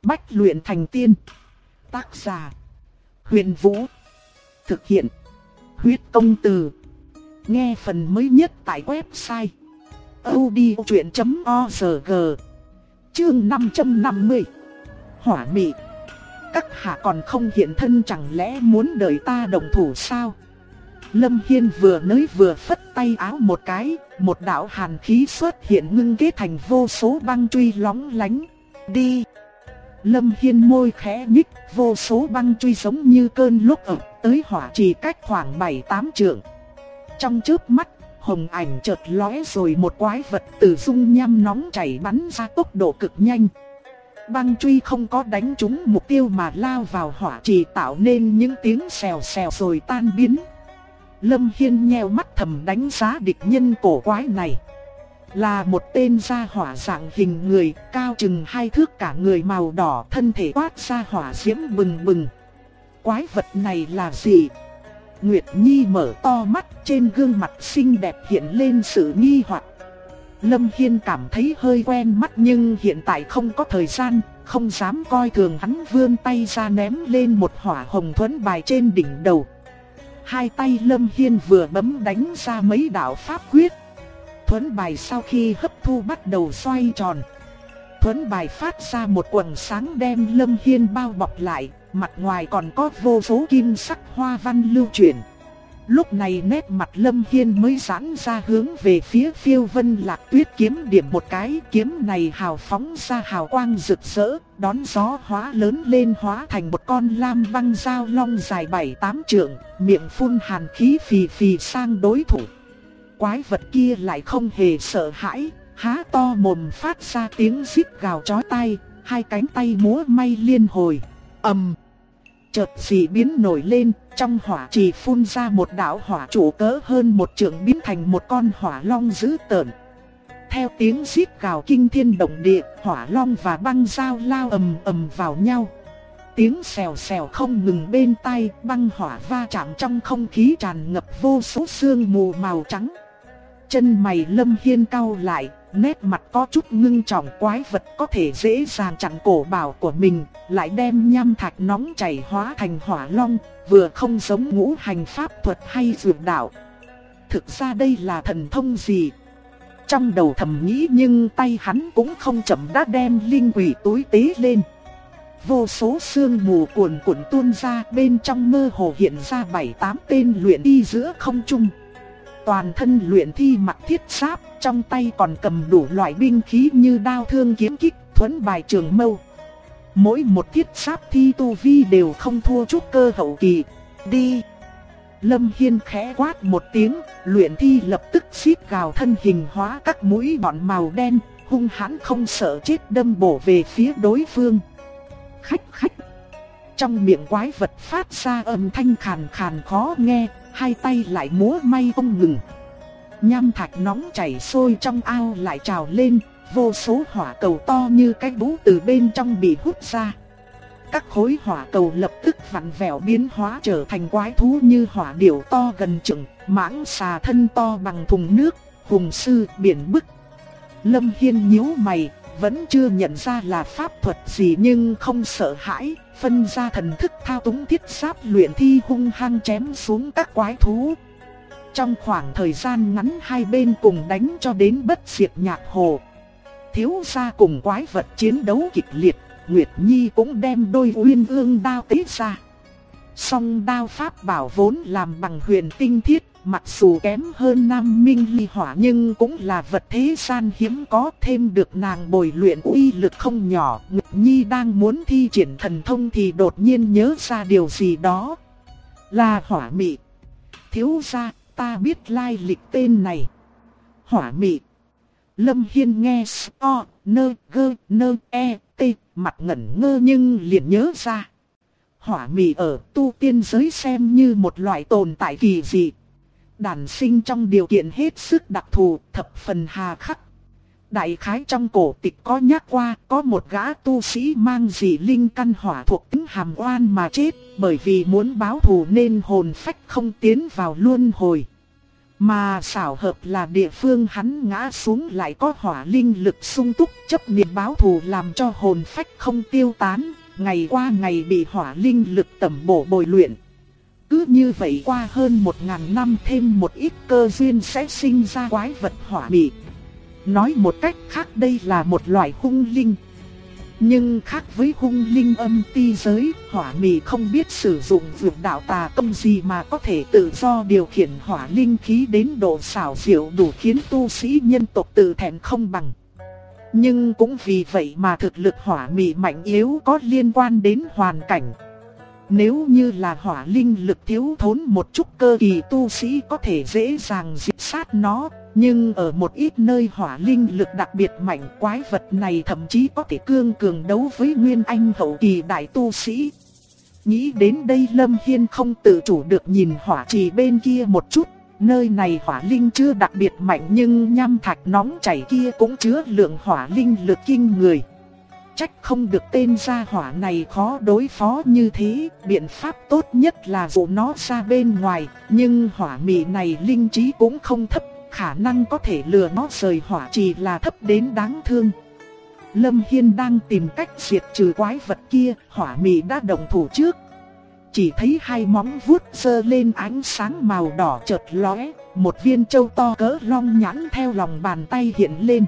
Bách luyện thành tiên. Tác giả: Huyền Vũ. Thực hiện: Huyết Công Từ. Nghe phần mới nhất tại website audiochuyện.org. Chương 550. Hỏa mị. Các hạ còn không hiện thân, chẳng lẽ muốn đợi ta động thủ sao? Lâm Hiên vừa nói vừa phất tay áo một cái, một đạo hàn khí xuất hiện ngưng kết thành vô số băng truy lóng lánh. Đi! Lâm Hiên môi khẽ nhích, vô số băng truy giống như cơn lốc ập tới hỏa trì cách khoảng 7-8 trượng. Trong chớp mắt, hồng ảnh chợt lóe rồi một quái vật từ dung nham nóng chảy bắn ra tốc độ cực nhanh. Băng truy không có đánh trúng mục tiêu mà lao vào hỏa trì tạo nên những tiếng xèo xèo rồi tan biến. Lâm Hiên nheo mắt thầm đánh giá địch nhân cổ quái này. Là một tên gia hỏa dạng hình người, cao chừng 2 thước, cả người màu đỏ, thân thể toát ra hỏa diễm bừng bừng. Quái vật này là gì? Nguyệt Nhi mở to mắt, trên gương mặt xinh đẹp hiện lên sự nghi hoặc. Lâm Hiên cảm thấy hơi quen mắt nhưng hiện tại không có thời gian, không dám coi thường, hắn vươn tay ra ném lên một hỏa hồng thuẫn bài trên đỉnh đầu. Hai tay Lâm Hiên vừa bấm đánh ra mấy đạo pháp quyết. Thuẫn bài sau khi hấp thu bắt đầu xoay tròn. Thuẫn bài phát ra một quầng sáng đem Lâm Hiên bao bọc lại, mặt ngoài còn có vô số kim sắc hoa văn lưu chuyển. Lúc này nét mặt Lâm Hiên mới giãn ra, hướng về phía Phiêu Vân Lạc Tuyết kiếm điểm một cái, kiếm này hào phóng ra hào quang rực rỡ, đón gió hóa lớn lên, hóa thành một con lam băng dao long dài 7-8 trượng, miệng phun hàn khí phì phì sang đối thủ. Quái vật kia lại không hề sợ hãi, há to mồm phát ra tiếng rít gào chói tai, hai cánh tay múa may liên hồi. Chợt dị biến nổi lên, trong hỏa trì phun ra một đạo hỏa trụ cỡ hơn 1 trượng biến thành một con hỏa long dữ tợn. Theo tiếng rít gào kinh thiên động địa, hỏa long và băng dao lao ầm ầm vào nhau. Tiếng xèo xèo không ngừng bên tai, băng hỏa va chạm trong không khí tràn ngập vô số sương mù màu trắng. Chân mày Lâm Hiên cau lại, nét mặt có chút ngưng trọng. Quái vật có thể dễ dàng chặn cổ bảo của mình, lại đem nham thạch nóng chảy hóa thành hỏa long, vừa không giống ngũ hành pháp thuật hay dược đạo. Thực ra đây là thần thông gì? Trong đầu thầm nghĩ, nhưng tay hắn cũng không chậm đã đem linh quỷ túi tế lên. Vô số sương mù cuồn cuộn tuôn ra, bên trong mơ hồ hiện ra 7-8 tên luyện thi giữa không trung. Toàn thân luyện thi mặc thiết giáp, trong tay còn cầm đủ loại binh khí như đao thương kiếm kích, thuẫn bài trường mâu. Mỗi một thiết giáp thi tu vi đều không thua chút cơ hậu kỳ. Đi! Lâm Hiên khẽ quát một tiếng, luyện thi lập tức xít gào thân hình hóa các mũi nhọn màu đen, hung hãn không sợ chết đâm bổ về phía đối phương. Khách! Trong miệng quái vật phát ra âm thanh khàn khàn khó nghe, hai tay lại múa may không ngừng. Nham thạch nóng chảy sôi trong ao lại trào lên, vô số hỏa cầu to như cái bú từ bên trong bị hút ra. Các khối hỏa cầu lập tức vặn vẹo biến hóa trở thành quái thú như hỏa điểu to gần chừng, mãng xà thân to bằng thùng nước, hùng sư biển bức. Lâm Hiên nhíu mày, vẫn chưa nhận ra là pháp thuật gì nhưng không sợ hãi, phân ra thần thức thao túng thiết giáp luyện thi hung hăng chém xuống các quái thú. Trong khoảng thời gian ngắn hai bên cùng đánh cho đến bất diệt nhạc hồ. Thiếu gia cùng quái vật chiến đấu kịch liệt, Nguyệt Nhi cũng đem đôi uyên ương đao tế ra. Song đao pháp bảo vốn làm bằng huyền tinh thiết, mặc dù kém hơn Nam Minh Ly Hỏa nhưng cũng là vật thế gian hiếm có, thêm được nàng bồi luyện uy lực không nhỏ. Nguyệt Nhi đang muốn thi triển thần thông thì đột nhiên nhớ ra điều gì đó. Là hỏa mị. Thiếu gia, ta biết lai lịch tên này. Hỏa mị. Lâm Hiên nghe o, nơ, gơ, nơ, e, t, mặt ngẩn ngơ nhưng liền nhớ ra. Hỏa mị ở tu tiên giới xem như một loại tồn tại kỳ dị. Đản sinh trong điều kiện hết sức đặc thù, thập phần hà khắc. Đại khái trong cổ tịch có nhắc qua, có một gã tu sĩ mang dị linh căn hỏa thuộc tính hàm oan mà chết, bởi vì muốn báo thù nên hồn phách không tiến vào luân hồi. Mà xảo hợp là địa phương hắn ngã xuống lại có hỏa linh lực sung túc, chấp niệm báo thù làm cho hồn phách không tiêu tán, ngày qua ngày bị hỏa linh lực tẩm bổ bồi luyện. Cứ như vậy qua hơn 1000 năm, thêm một ít cơ duyên sẽ sinh ra quái vật hỏa mị. Nói một cách khác, đây là một loại hung linh. Nhưng khác với hung linh âm ti giới, hỏa mị không biết sử dụng vượt đạo tà công gì mà có thể tự do điều khiển hỏa linh khí đến độ xảo diệu đủ khiến tu sĩ nhân tộc tự thẹn không bằng. Nhưng cũng vì vậy mà thực lực hỏa mị mạnh yếu có liên quan đến hoàn cảnh. Nếu như là hỏa linh lực thiếu thốn một chút, cơ kỳ tu sĩ có thể dễ dàng diệt sát nó. Nhưng ở một ít nơi hỏa linh lực đặc biệt mạnh, quái vật này thậm chí có thể cương cường đấu với nguyên anh hậu kỳ đại tu sĩ. Nghĩ đến đây, Lâm Hiên không tự chủ được nhìn hỏa trì bên kia một chút. Nơi này hỏa linh chưa đặc biệt mạnh, nhưng nham thạch nóng chảy kia cũng chứa lượng hỏa linh lực kinh người. Trách không được tên gia hỏa này khó đối phó như thế. Biện pháp tốt nhất là dụ nó ra bên ngoài. Nhưng hỏa mị này linh trí cũng không thấp, khả năng có thể lừa nó rời hỏa trì là thấp đến đáng thương. Lâm Hiên đang tìm cách diệt trừ quái vật kia, hỏa mị đã động thủ trước. Chỉ thấy hai móng vuốt giơ lên, ánh sáng màu đỏ chợt lóe, một viên châu to cỡ long nhãn theo lòng bàn tay hiện lên.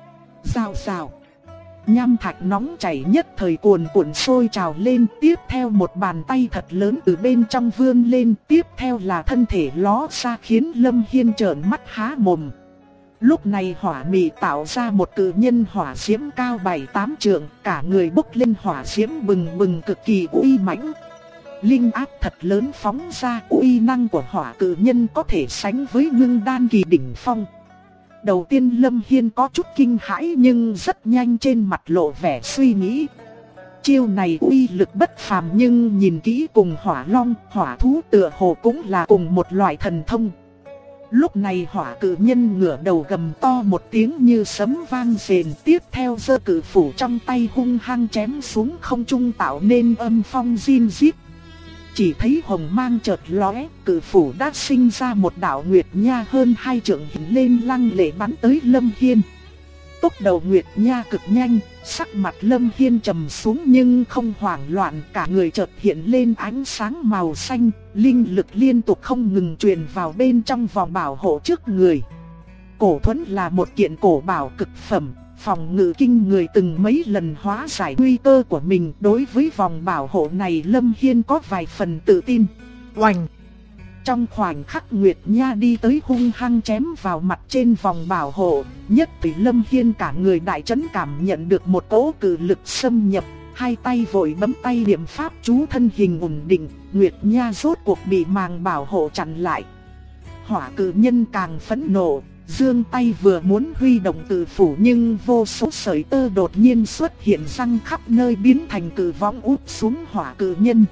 Rào rào. Nham thạch nóng chảy nhất thời cuồn cuộn sôi trào lên, tiếp theo một bàn tay thật lớn từ bên trong vươn lên, tiếp theo là thân thể ló ra khiến Lâm Hiên trợn mắt há mồm. Lúc này hỏa mị tạo ra một cự nhân hỏa diễm cao 7-8 trượng, cả người bốc lên hỏa diễm bừng bừng cực kỳ uy mãnh. Linh áp thật lớn phóng ra, uy năng của hỏa cự nhân có thể sánh với ngưng đan kỳ đỉnh phong. Đầu tiên Lâm Hiên có chút kinh hãi, nhưng rất nhanh trên mặt lộ vẻ suy nghĩ. Chiêu này uy lực bất phàm, nhưng nhìn kỹ cùng hỏa long, hỏa thú tựa hồ cũng là cùng một loại thần thông. Lúc này hỏa cự nhân ngửa đầu gầm to một tiếng như sấm vang rền, tiếp theo giơ cự phủ trong tay hung hăng chém xuống không trung tạo nên âm phong rin rít. Chỉ thấy hồng mang chợt lóe, cự phủ đã sinh ra một đạo nguyệt nha hơn 2 trượng hiện lên lăng lệ bắn tới Lâm Hiên. Tốc độ nguyệt nha cực nhanh, sắc mặt Lâm Hiên trầm xuống nhưng không hoảng loạn, cả người chợt hiện lên ánh sáng màu xanh, linh lực liên tục không ngừng truyền vào bên trong vòng bảo hộ trước người. Cổ thuẫn là một kiện cổ bảo cực phẩm, phòng ngự kinh người từng mấy lần hóa giải nguy cơ của mình. Đối với vòng bảo hộ này Lâm Hiên có vài phần tự tin. Oành! Trong khoảnh khắc nguyệt nha đi tới hung hăng chém vào mặt trên vòng bảo hộ, nhất thời Lâm Hiên cả người đại chấn, cảm nhận được một cỗ cự lực xâm nhập, hai tay vội bấm tay niệm pháp chú, thân hình ổn định, nguyệt nha rốt cuộc bị màng bảo hộ chặn lại. Hỏa cự nhân càng phẫn nộ, giương tay vừa muốn huy động cự phủ, nhưng vô số sợi tơ đột nhiên xuất hiện răng khắp nơi biến thành cự võng úp xuống hỏa cự nhân.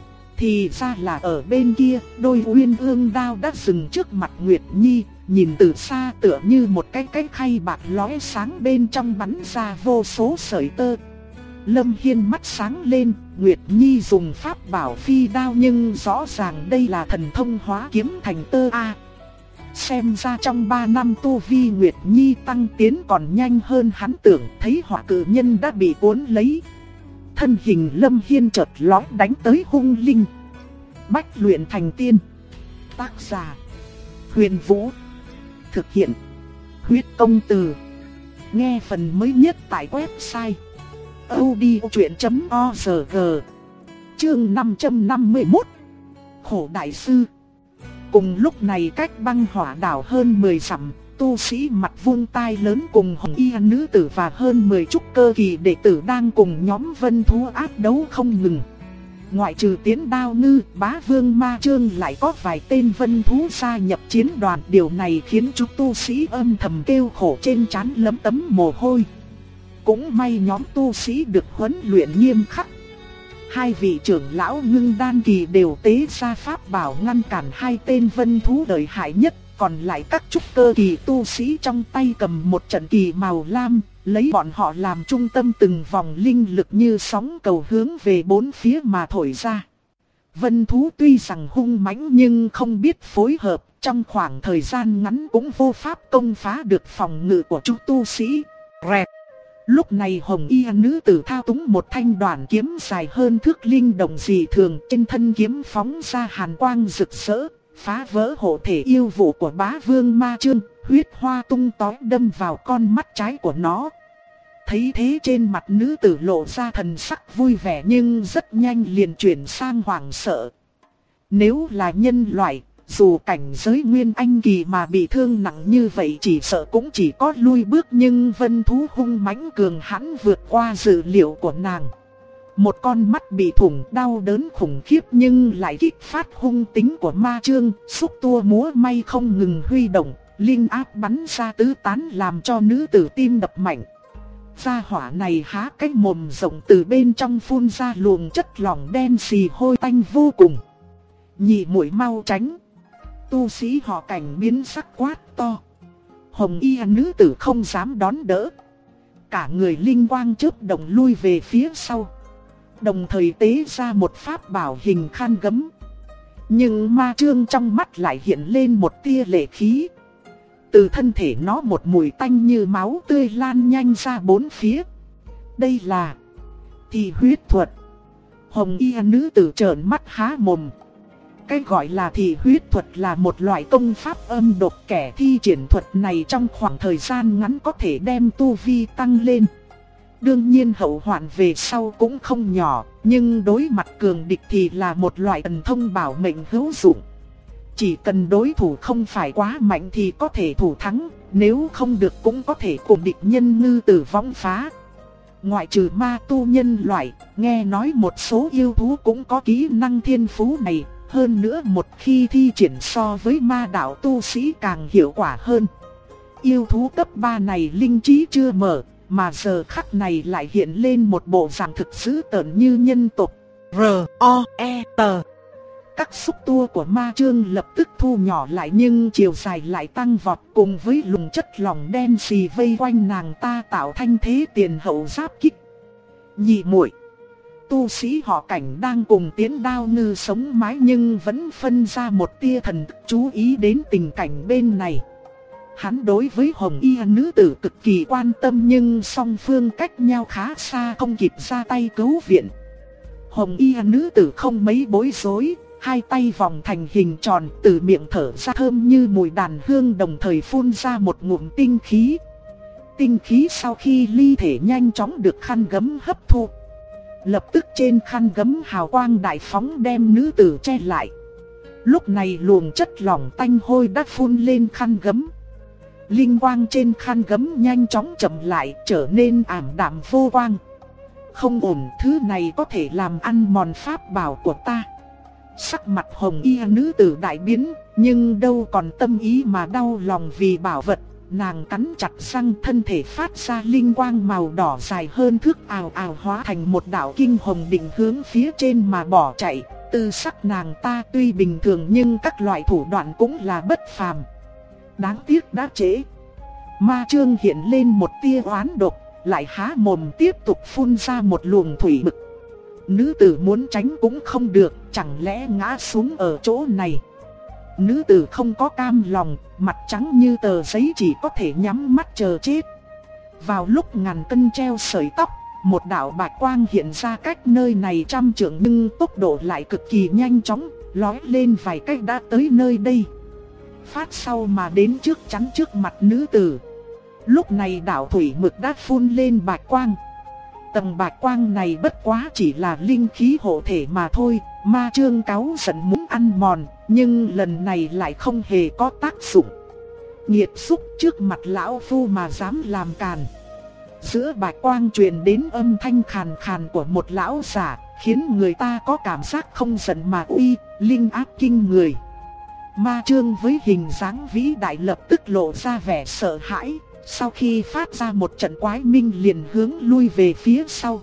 Thì ra là ở bên kia, đôi uyên ương đao đã dừng trước mặt Nguyệt Nhi, nhìn từ xa tựa như một cái khay bạc lóe sáng, bên trong bắn ra vô số sợi tơ. Lâm Hiên mắt sáng lên, Nguyệt Nhi dùng pháp bảo phi đao nhưng rõ ràng đây là thần thông hóa kiếm thành tơ a. Xem ra trong 3 năm tu vi Nguyệt Nhi tăng tiến còn nhanh hơn hắn tưởng, thấy hỏa cự nhân đã bị cuốn lấy. Thân hình Lâm Hiên chợt lóe đánh tới hung linh. Bách luyện thành tiên. Tác giả: Huyền Vũ. Thực hiện: Huyết Công Từ. Nghe phần mới nhất tại website audiochuyện.org. Chương 551. Khổ đại sư. Cùng lúc này cách băng hỏa đảo hơn 10 dặm, tu sĩ mặt vuông tai lớn cùng hồng y nữ tử và hơn 10 trúc cơ kỳ đệ tử đang cùng nhóm vân thú ác đấu không ngừng. Ngoại trừ Tiến Đao Ngư, Bá Vương Ma Trương lại có vài tên vân thú gia nhập chiến đoàn. Điều này khiến chúng tu sĩ âm thầm kêu khổ, trên trán lấm tấm mồ hôi. Cũng may nhóm tu sĩ được huấn luyện nghiêm khắc. Hai vị trưởng lão ngưng đan kỳ đều tế ra pháp bảo ngăn cản hai tên vân thú lợi hại nhất. Còn lại các trúc cơ kỳ tu sĩ trong tay cầm một trận kỳ màu lam, lấy bọn họ làm trung tâm, từng vòng linh lực như sóng cầu hướng về bốn phía mà thổi ra. Vân thú tuy rằng hung mãnh nhưng không biết phối hợp, trong khoảng thời gian ngắn cũng vô pháp công phá được phòng ngự của chúng tu sĩ. Rẹt. Lúc này hồng y nữ tử thao túng một thanh đoàn kiếm dài hơn thước linh động dị thường, trên thân kiếm phóng ra hàn quang rực rỡ, phá vỡ hộ thể yêu vụ của bá vương ma chương, huyết hoa tung tóe đâm vào con mắt trái của nó. Thấy thế trên mặt nữ tử lộ ra thần sắc vui vẻ nhưng rất nhanh liền chuyển sang hoảng sợ. Nếu là nhân loại, dù cảnh giới nguyên anh kỳ mà bị thương nặng như vậy chỉ sợ cũng chỉ có lui bước, nhưng vân thú hung mãnh cường hãn vượt qua dự liệu của nàng. Một con mắt bị thủng đau đớn khủng khiếp nhưng lại kích phát hung tính của ma chương, xúc tua múa may không ngừng huy động, linh áp bắn ra tứ tán làm cho nữ tử tim đập mạnh. Gia hỏa này há cái mồm rộng từ bên trong phun ra luồng chất lỏng đen xì hôi tanh vô cùng. Nhị muội mau tránh. Tu sĩ họ Cảnh biến sắc quát to. Hồng y nữ tử không dám đón đỡ. Cả người linh quang chớp động lui về phía sau. Đồng thời tế ra một pháp bảo hình khăn gấm. Nhưng ma chương trong mắt lại hiện lên một tia lệ khí. Từ thân thể nó một mùi tanh như máu tươi lan nhanh ra bốn phía. Đây là thị huyết thuật. Hồng y nữ tử trợn mắt há mồm. Cái gọi là thị huyết thuật là một loại công pháp âm độc, kẻ thi triển thuật này trong khoảng thời gian ngắn có thể đem tu vi tăng lên. Đương nhiên hậu hoạn về sau cũng không nhỏ, nhưng đối mặt cường địch thì là một loại thần thông bảo mệnh hữu dụng. Chỉ cần đối thủ không phải quá mạnh thì có thể thủ thắng, nếu không được cũng có thể cùng địch nhân ngư tử vong phá. Ngoại trừ ma tu nhân loại, nghe nói một số yêu thú cũng có kỹ năng thiên phú này. Hơn nữa một khi thi triển so với ma đạo tu sĩ càng hiệu quả hơn. Yêu thú cấp 3 này linh trí chưa mở, mà giờ khắc này lại hiện lên một bộ dạng thực dữ tợn như nhân tộc. R.O.E.T. Các xúc tua của ma chương lập tức thu nhỏ lại nhưng chiều dài lại tăng vọt, cùng với luồng chất lỏng đen xì vây quanh nàng ta tạo thành thế tiền hậu giáp kích. Nhị muội. Tu sĩ họ Cảnh đang cùng tiến đao ngư sống mái nhưng vẫn phân ra một tia thần thức chú ý đến tình cảnh bên này. Hắn đối với hồng y nữ tử cực kỳ quan tâm nhưng song phương cách nhau khá xa, không kịp ra tay cứu viện. Hồng y nữ tử không mấy bối rối, hai tay vòng thành hình tròn, từ miệng thở ra thơm như mùi đàn hương, đồng thời phun ra một ngụm tinh khí. Tinh khí sau khi ly thể nhanh chóng được khăn gấm hấp thu. Lập tức trên khăn gấm hào quang đại phóng đem nữ tử che lại. Lúc này luồng chất lỏng tanh hôi đã phun lên khăn gấm. Linh quang trên khăn gấm nhanh chóng chậm lại, trở nên ảm đạm vô quang. Không ổn, thứ này có thể làm ăn mòn pháp bảo của ta. Sắc mặt hồng y nữ tử đại biến, nhưng đâu còn tâm ý mà đau lòng vì bảo vật. Nàng cắn chặt răng, thân thể phát ra linh quang màu đỏ dài hơn thước, ào ào hóa thành một đạo kinh hồng định hướng phía trên mà bỏ chạy. Tư sắc nàng ta tuy bình thường nhưng các loại thủ đoạn cũng là bất phàm. Đáng tiếc đã trễ. Ma chương hiện lên một tia oán độc, lại há mồm tiếp tục phun ra một luồng thủy bực. Nữ tử muốn tránh cũng không được, chẳng lẽ ngã xuống ở chỗ này. Nữ tử không có cam lòng, mặt trắng như tờ giấy chỉ có thể nhắm mắt chờ chết. Vào lúc ngàn cân treo sợi tóc, một đạo bạch quang hiện ra cách nơi này trăm trượng nhưng tốc độ lại cực kỳ nhanh chóng, lói lên vài cách đã tới nơi đây. Phát sau mà đến trước chắn trước mặt nữ tử. Lúc này đạo thủy mực đã phun lên bạch quang. Tầng bạch quang này bất quá chỉ là linh khí hộ thể mà thôi. Ma chương cáu giận muốn ăn mòn, nhưng lần này lại không hề có tác dụng. Nghiệt xúc, trước mặt lão phu mà dám làm càn. Giữa bạch quang truyền đến âm thanh khàn khàn của một lão giả, khiến người ta có cảm giác không giận mà uy, linh áp kinh người. Ma chương với hình dáng vĩ đại lập tức lộ ra vẻ sợ hãi. Sau khi phát ra một trận quái minh liền hướng lui về phía sau.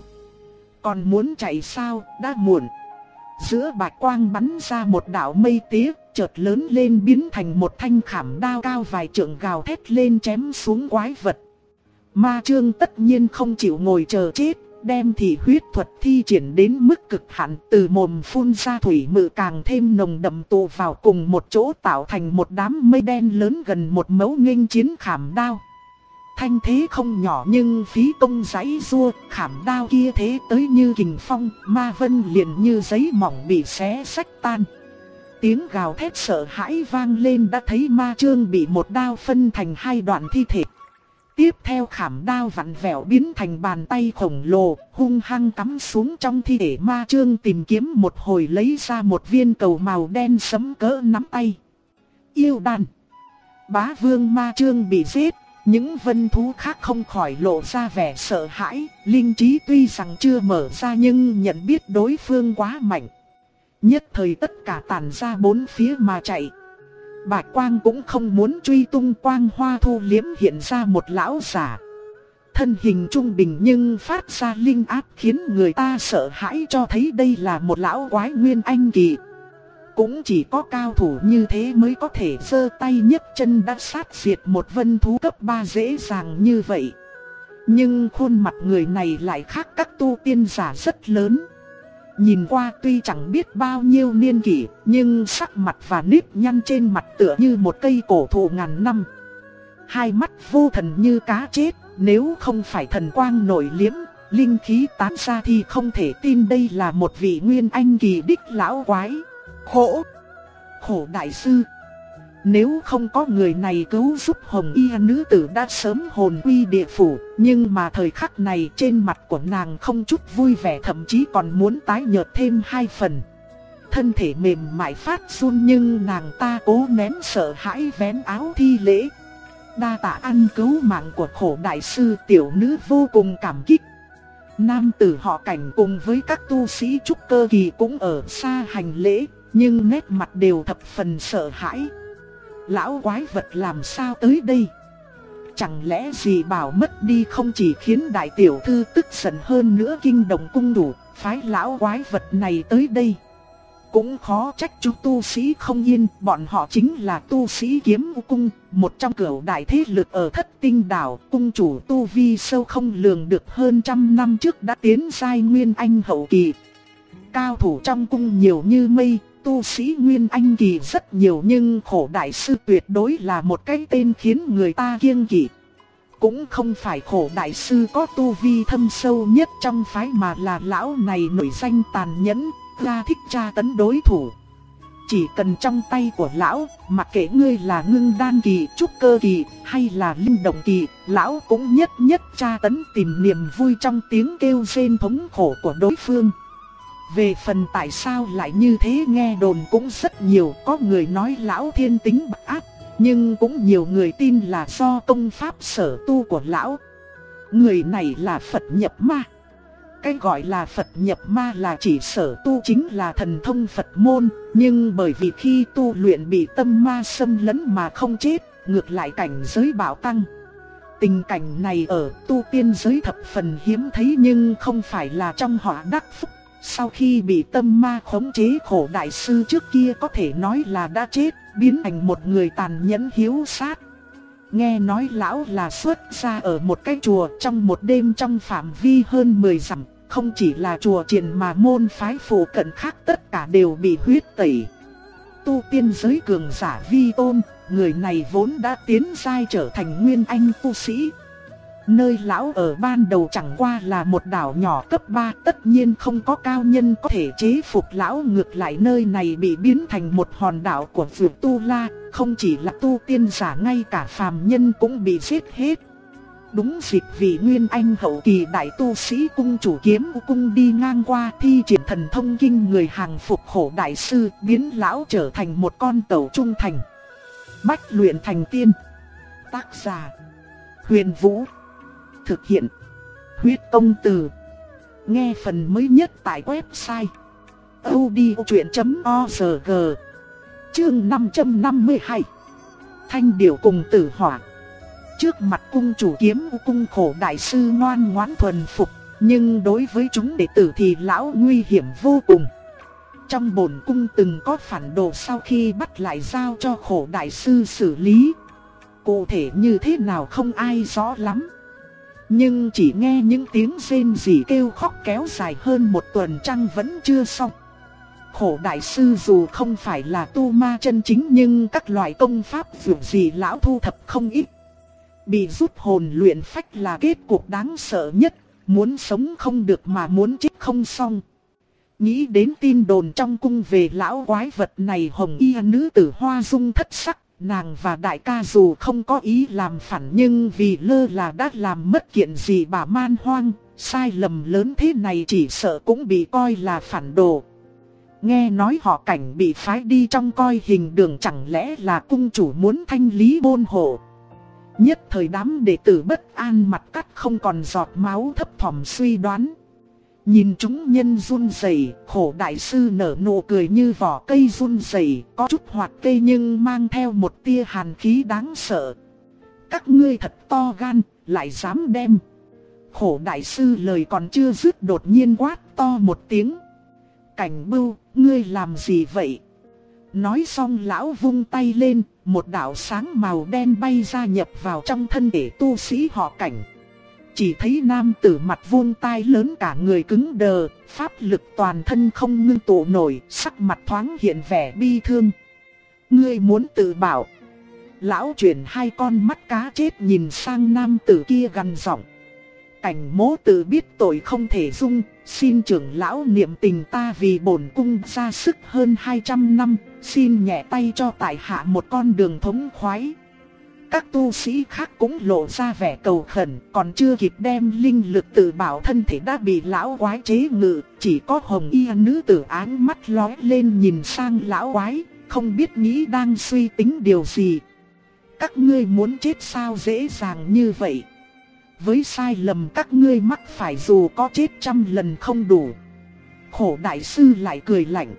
Còn muốn chạy sao, đã muộn. Giữa bạch quang bắn ra một đạo mây tía, chợt lớn lên biến thành một thanh khảm đao cao vài trượng gào thét lên chém xuống quái vật. Ma chương tất nhiên không chịu ngồi chờ chết, đem thị huyết thuật thi triển đến mức cực hạn, từ mồm phun ra thủy mự càng thêm nồng đậm tụ vào cùng một chỗ tạo thành một đám mây đen lớn gần một mẫu nghênh chiến khảm đao. Thanh thế không nhỏ nhưng phí công giãy giụa, khảm đao kia thế tới như kình phong, ma vân liền như giấy mỏng bị xé rách tan. Tiếng gào thét sợ hãi vang lên, đã thấy ma chương bị một đao phân thành hai đoạn thi thể. Tiếp theo khảm đao vặn vẹo biến thành bàn tay khổng lồ, hung hăng cắm xuống trong thi thể ma chương, tìm kiếm một hồi lấy ra một viên cầu màu đen sẫm cỡ nắm tay. Yêu đan. Bá vương ma chương bị giết, những vân thú khác không khỏi lộ ra vẻ sợ hãi, linh trí tuy rằng chưa mở ra nhưng nhận biết đối phương quá mạnh. Nhất thời tất cả tản ra bốn phía mà chạy. Bạch Quang cũng không muốn truy tung, quang hoa thu liếm hiện ra một lão giả. Thân hình trung bình nhưng phát ra linh áp khiến người ta sợ hãi, cho thấy đây là một lão quái nguyên anh kỳ. Cũng chỉ có cao thủ như thế mới có thể giơ tay nhấc chân đã sát diệt một vân thú cấp 3 dễ dàng như vậy. Nhưng khuôn mặt người này lại khác các tu tiên giả rất lớn. Nhìn qua tuy chẳng biết bao nhiêu niên kỷ, nhưng sắc mặt và nếp nhăn trên mặt tựa như một cây cổ thụ ngàn năm. Hai mắt vô thần như cá chết, nếu không phải thần quang nổi liếm, linh khí tán ra thì không thể tin đây là một vị nguyên anh kỳ đích lão quái. Khổ đại sư. Nếu không có người này cứu giúp, hồng y nữ tử đã sớm hồn quy địa phủ. Nhưng mà thời khắc này trên mặt của nàng không chút vui vẻ, thậm chí còn muốn tái nhợt thêm 2 phần. Thân thể mềm mại phát run nhưng nàng ta cố nén sợ hãi vén áo thi lễ. Đa tạ ân cứu mạng của khổ đại sư, tiểu nữ vô cùng cảm kích. Nam tử họ Cảnh cùng với các tu sĩ trúc cơ kỳ cũng ở xa hành lễ, nhưng nét mặt đều thập phần sợ hãi. Lão quái vật làm sao tới đây? Chẳng lẽ gì bảo mất đi không chỉ khiến đại tiểu thư tức giận hơn nữa kinh động cung chủ, phái lão quái vật này tới đây. Cũng khó trách chúng tu sĩ không yên, bọn họ chính là tu sĩ Kiếm Cung, một trong cửu đại thế lực ở Thất Tinh Đảo. Cung chủ tu vi sâu không lường được, hơn 100 năm trước đã tiến giai nguyên anh hậu kỳ. Cao thủ trong cung nhiều như mây, tu sĩ nguyên anh kỳ rất nhiều, nhưng khổ đại sư tuyệt đối là một cái tên khiến người ta kiêng kỵ. Cũng không phải khổ đại sư có tu vi thâm sâu nhất trong phái, mà là lão này nổi danh tàn nhẫn, ra thích tra tấn đối thủ. Chỉ cần trong tay của lão, mặc kệ ngươi là ngưng đan kỳ, trúc cơ kỳ hay là linh động kỳ, lão cũng nhất nhất tra tấn, tìm niềm vui trong tiếng kêu rên thống khổ của đối phương. Về phần tại sao lại như thế, nghe đồn cũng rất nhiều, có người nói lão thiên tính bạc ác, nhưng cũng nhiều người tin là do công pháp sở tu của lão. Người này là Phật nhập ma. Cái gọi là Phật nhập ma là chỉ sở tu chính là thần thông Phật môn, nhưng bởi vì khi tu luyện bị tâm ma xâm lấn mà không chết, ngược lại cảnh giới bạo tăng. Tình cảnh này ở tu tiên giới thập phần hiếm thấy, nhưng không phải là trong họ đắc phúc. Sau khi bị tâm ma khống chế, khổ đại sư trước kia có thể nói là đã chết, biến thành một người tàn nhẫn hiếu sát. Nghe nói lão là xuất gia ở một cái chùa trong một đêm, trong phạm vi hơn 10 dặm, không chỉ là chùa chiền mà môn phái phụ cận khác tất cả đều bị huyết tẩy. Tu tiên giới cường giả vi tôn, người này vốn đã tiến giai trở thành nguyên anh tu sĩ. Nơi lão ở ban đầu chẳng qua là một đảo nhỏ cấp 3, tất nhiên không có cao nhân có thể chế phục lão, ngược lại nơi này bị biến thành một hòn đảo của Vượt Tu La, không chỉ là tu tiên giả, ngay cả phàm nhân cũng bị giết hết. Đúng dịp vị nguyên anh hậu kỳ đại tu sĩ cung chủ Kiếm Cung đi ngang qua, thi triển thần thông kinh người hàng phục khổ đại sư, biến lão trở thành một con tẩu trung thành. Bách luyện thành tiên. Tác giả Huyền Vũ. Thực hiện Huyết Công Từ. Nghe phần mới nhất tại website audiochuyện.org. Chương 552. Thanh điểu cùng tử hỏa. Trước mặt cung chủ Kiếm Cung, khổ đại sư ngoan ngoãn thuần phục, nhưng đối với chúng đệ tử thì lão nguy hiểm vô cùng. Trong bổn cung từng có phản đồ, sau khi bắt lại giao cho khổ đại sư xử lý. Cụ thể như thế nào không ai rõ lắm. Nhưng chỉ nghe những tiếng rên rỉ kêu khóc kéo dài hơn một tuần trăng vẫn chưa xong. Khổ đại sư dù không phải là tu ma chân chính nhưng các loại công pháp vượt gì lão thu thập không ít. Bị rút hồn luyện phách là kết cục đáng sợ nhất, muốn sống không được mà muốn chết không xong. Nghĩ đến tin đồn trong cung về lão quái vật này, hồng y nữ tử Hoa Dung thất sắc. Nàng và đại ca dù không có ý làm phản nhưng vì lơ là đã làm mất kiện gì bà man hoang, sai lầm lớn thế này chỉ sợ cũng bị coi là phản đồ. Nghe nói họ Cảnh bị phái đi trong coi hình đường, chẳng lẽ là cung chủ muốn thanh lý môn hộ. Nhất thời đám đệ tử bất an mặt cắt không còn giọt máu, thấp thỏm suy đoán. Nhìn chúng nhân run rẩy, khổ đại sư nở nụ cười như vỏ cây run rẩy, có chút hoạt cây nhưng mang theo một tia hàn khí đáng sợ. Các ngươi thật to gan, lại dám đem. Khổ đại sư lời còn chưa dứt đột nhiên quát to một tiếng. Cảnh Bưu, ngươi làm gì vậy? Nói xong lão vung tay lên, một đạo sáng màu đen bay ra nhập vào trong thân thể tu sĩ họ Cảnh. Chỉ thấy nam tử mặt vuông tai lớn cả người cứng đờ, pháp lực toàn thân không ngưng tụ nổi, sắc mặt thoáng hiện vẻ bi thương. Ngươi muốn tự bảo. Lão chuyển hai con mắt cá chết nhìn sang nam tử kia gằn giọng. Cảnh Mỗ tự biết tội không thể dung, xin trưởng lão niệm tình ta vì bổn cung ra sức hơn 200 năm, xin nhẹ tay cho tại hạ một con đường thống khoái. Các tu sĩ khác cũng lộ ra vẻ cầu khẩn, còn chưa kịp đem linh lực tự bảo thân thể đã bị lão quái chế ngự, chỉ có hồng y nữ tử áng mắt lóe lên nhìn sang lão quái, không biết nghĩ đang suy tính điều gì. Các ngươi muốn chết sao dễ dàng như vậy? Với sai lầm các ngươi mắc phải dù có chết 100 lần không đủ. Khổ đại sư lại cười lạnh.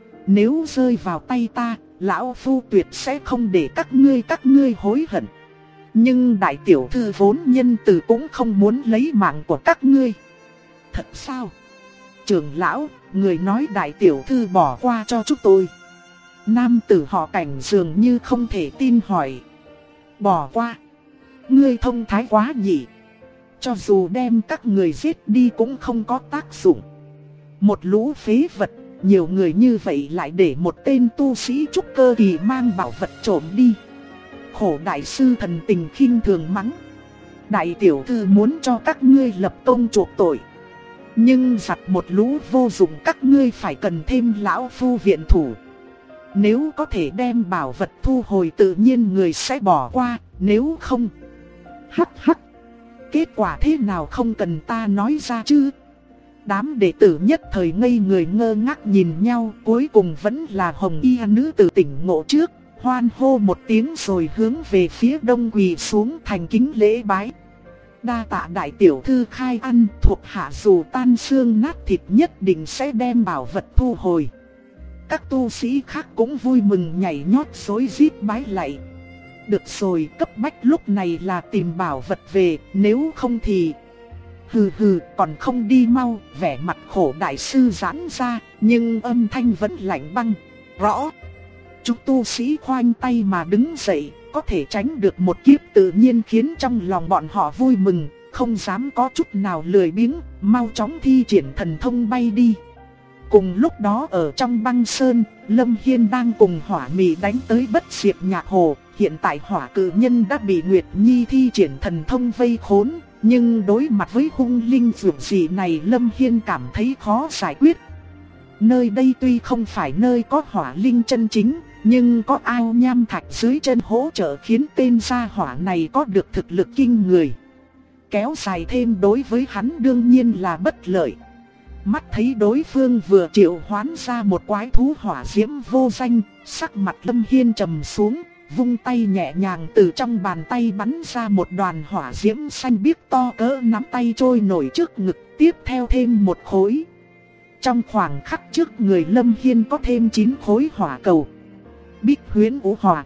Nếu rơi vào tay ta, lão phu tuyệt sẽ không để các ngươi hối hận. Nhưng đại tiểu thư vốn nhân từ cũng không muốn lấy mạng của các ngươi. Thật sao? Trưởng lão, người nói đại tiểu thư bỏ qua cho chúng tôi. Nam tử họ Cảnh dường như không thể tin hỏi. Bỏ qua? Ngươi thông thái quá nhỉ. Cho dù đem các người giết đi cũng không có tác dụng. Một lũ phế vật, nhiều người như vậy lại để một tên tu sĩ trúc cơ kỳ mang bảo vật trộm đi. Khổ đại sư thần tình khinh thường mắng. Đại tiểu thư muốn cho các ngươi lập công chuộc tội. Nhưng giặt một lũ vô dụng các ngươi phải cần thêm lão phu viện thủ. Nếu có thể đem bảo vật thu hồi tự nhiên người sẽ bỏ qua, nếu không... Hắc hắc. Kết quả thế nào không cần ta nói ra chứ. Đám đệ tử nhất thời ngây người ngơ ngác nhìn nhau, cuối cùng vẫn là hồng y nữ tử tỉnh ngộ trước, hoan hô một tiếng rồi hướng về phía đông quỳ xuống thành kính lễ bái. Đa tạ đại tiểu thư khai ăn, thuộc hạ dù tan xương nát thịt nhất định sẽ đem bảo vật thu hồi. Các tu sĩ khác cũng vui mừng nhảy nhót rối rít bái lạy. Được rồi, cấp bách lúc này là tìm bảo vật về, nếu không thì... Hừ hừ, còn không đi mau, vẻ mặt khổ đại sư giãn ra, nhưng âm thanh vẫn lạnh băng. Rõ. Chúng tu sĩ khoanh tay mà đứng dậy, có thể tránh được một kiếp tự nhiên khiến trong lòng bọn họ vui mừng, không dám có chút nào lười biếng, mau chóng thi triển thần thông bay đi. Cùng lúc đó ở trong băng sơn, Lâm Hiên đang cùng Hỏa Mị đánh tới Bất Diệt Nhạc Hồ. Hiện tại Hỏa Cự Nhân đã bị Nguyệt Nhi thi triển thần thông vây khốn, nhưng đối mặt với hung linh dữ dị này Lâm Hiên cảm thấy khó giải quyết. Nơi đây tuy không phải nơi có hỏa linh chân chính, nhưng có ao nham thạch dưới chân hỗ trợ khiến tên gia hỏa này có được thực lực kinh người. Kéo dài thêm đối với hắn đương nhiên là bất lợi. Mắt thấy đối phương vừa triệu hoán ra một quái thú hỏa diễm vô danh, sắc mặt Lâm Hiên trầm xuống, vung tay nhẹ nhàng từ trong bàn tay bắn ra một đoàn hỏa diễm xanh biếc to cỡ nắm tay trôi nổi trước ngực, tiếp theo thêm một khối. Trong khoảng khắc trước người Lâm Hiên có thêm 9 khối hỏa cầu. Bích Huyễn Vũ Hỏa.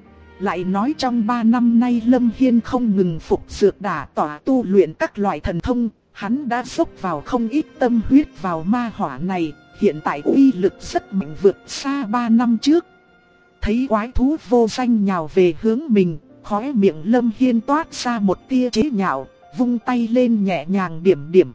Lại nói trong 3 năm nay Lâm Hiên không ngừng phục dược đả tỏa tu luyện các loại thần thông, hắn đã dốc vào không ít tâm huyết vào ma hỏa này, hiện tại uy lực rất mạnh vượt xa 3 năm trước. Thấy quái thú vô danh nhào về hướng mình, khóe miệng Lâm Hiên toát ra một tia chế nhạo, vung tay lên nhẹ nhàng điểm điểm.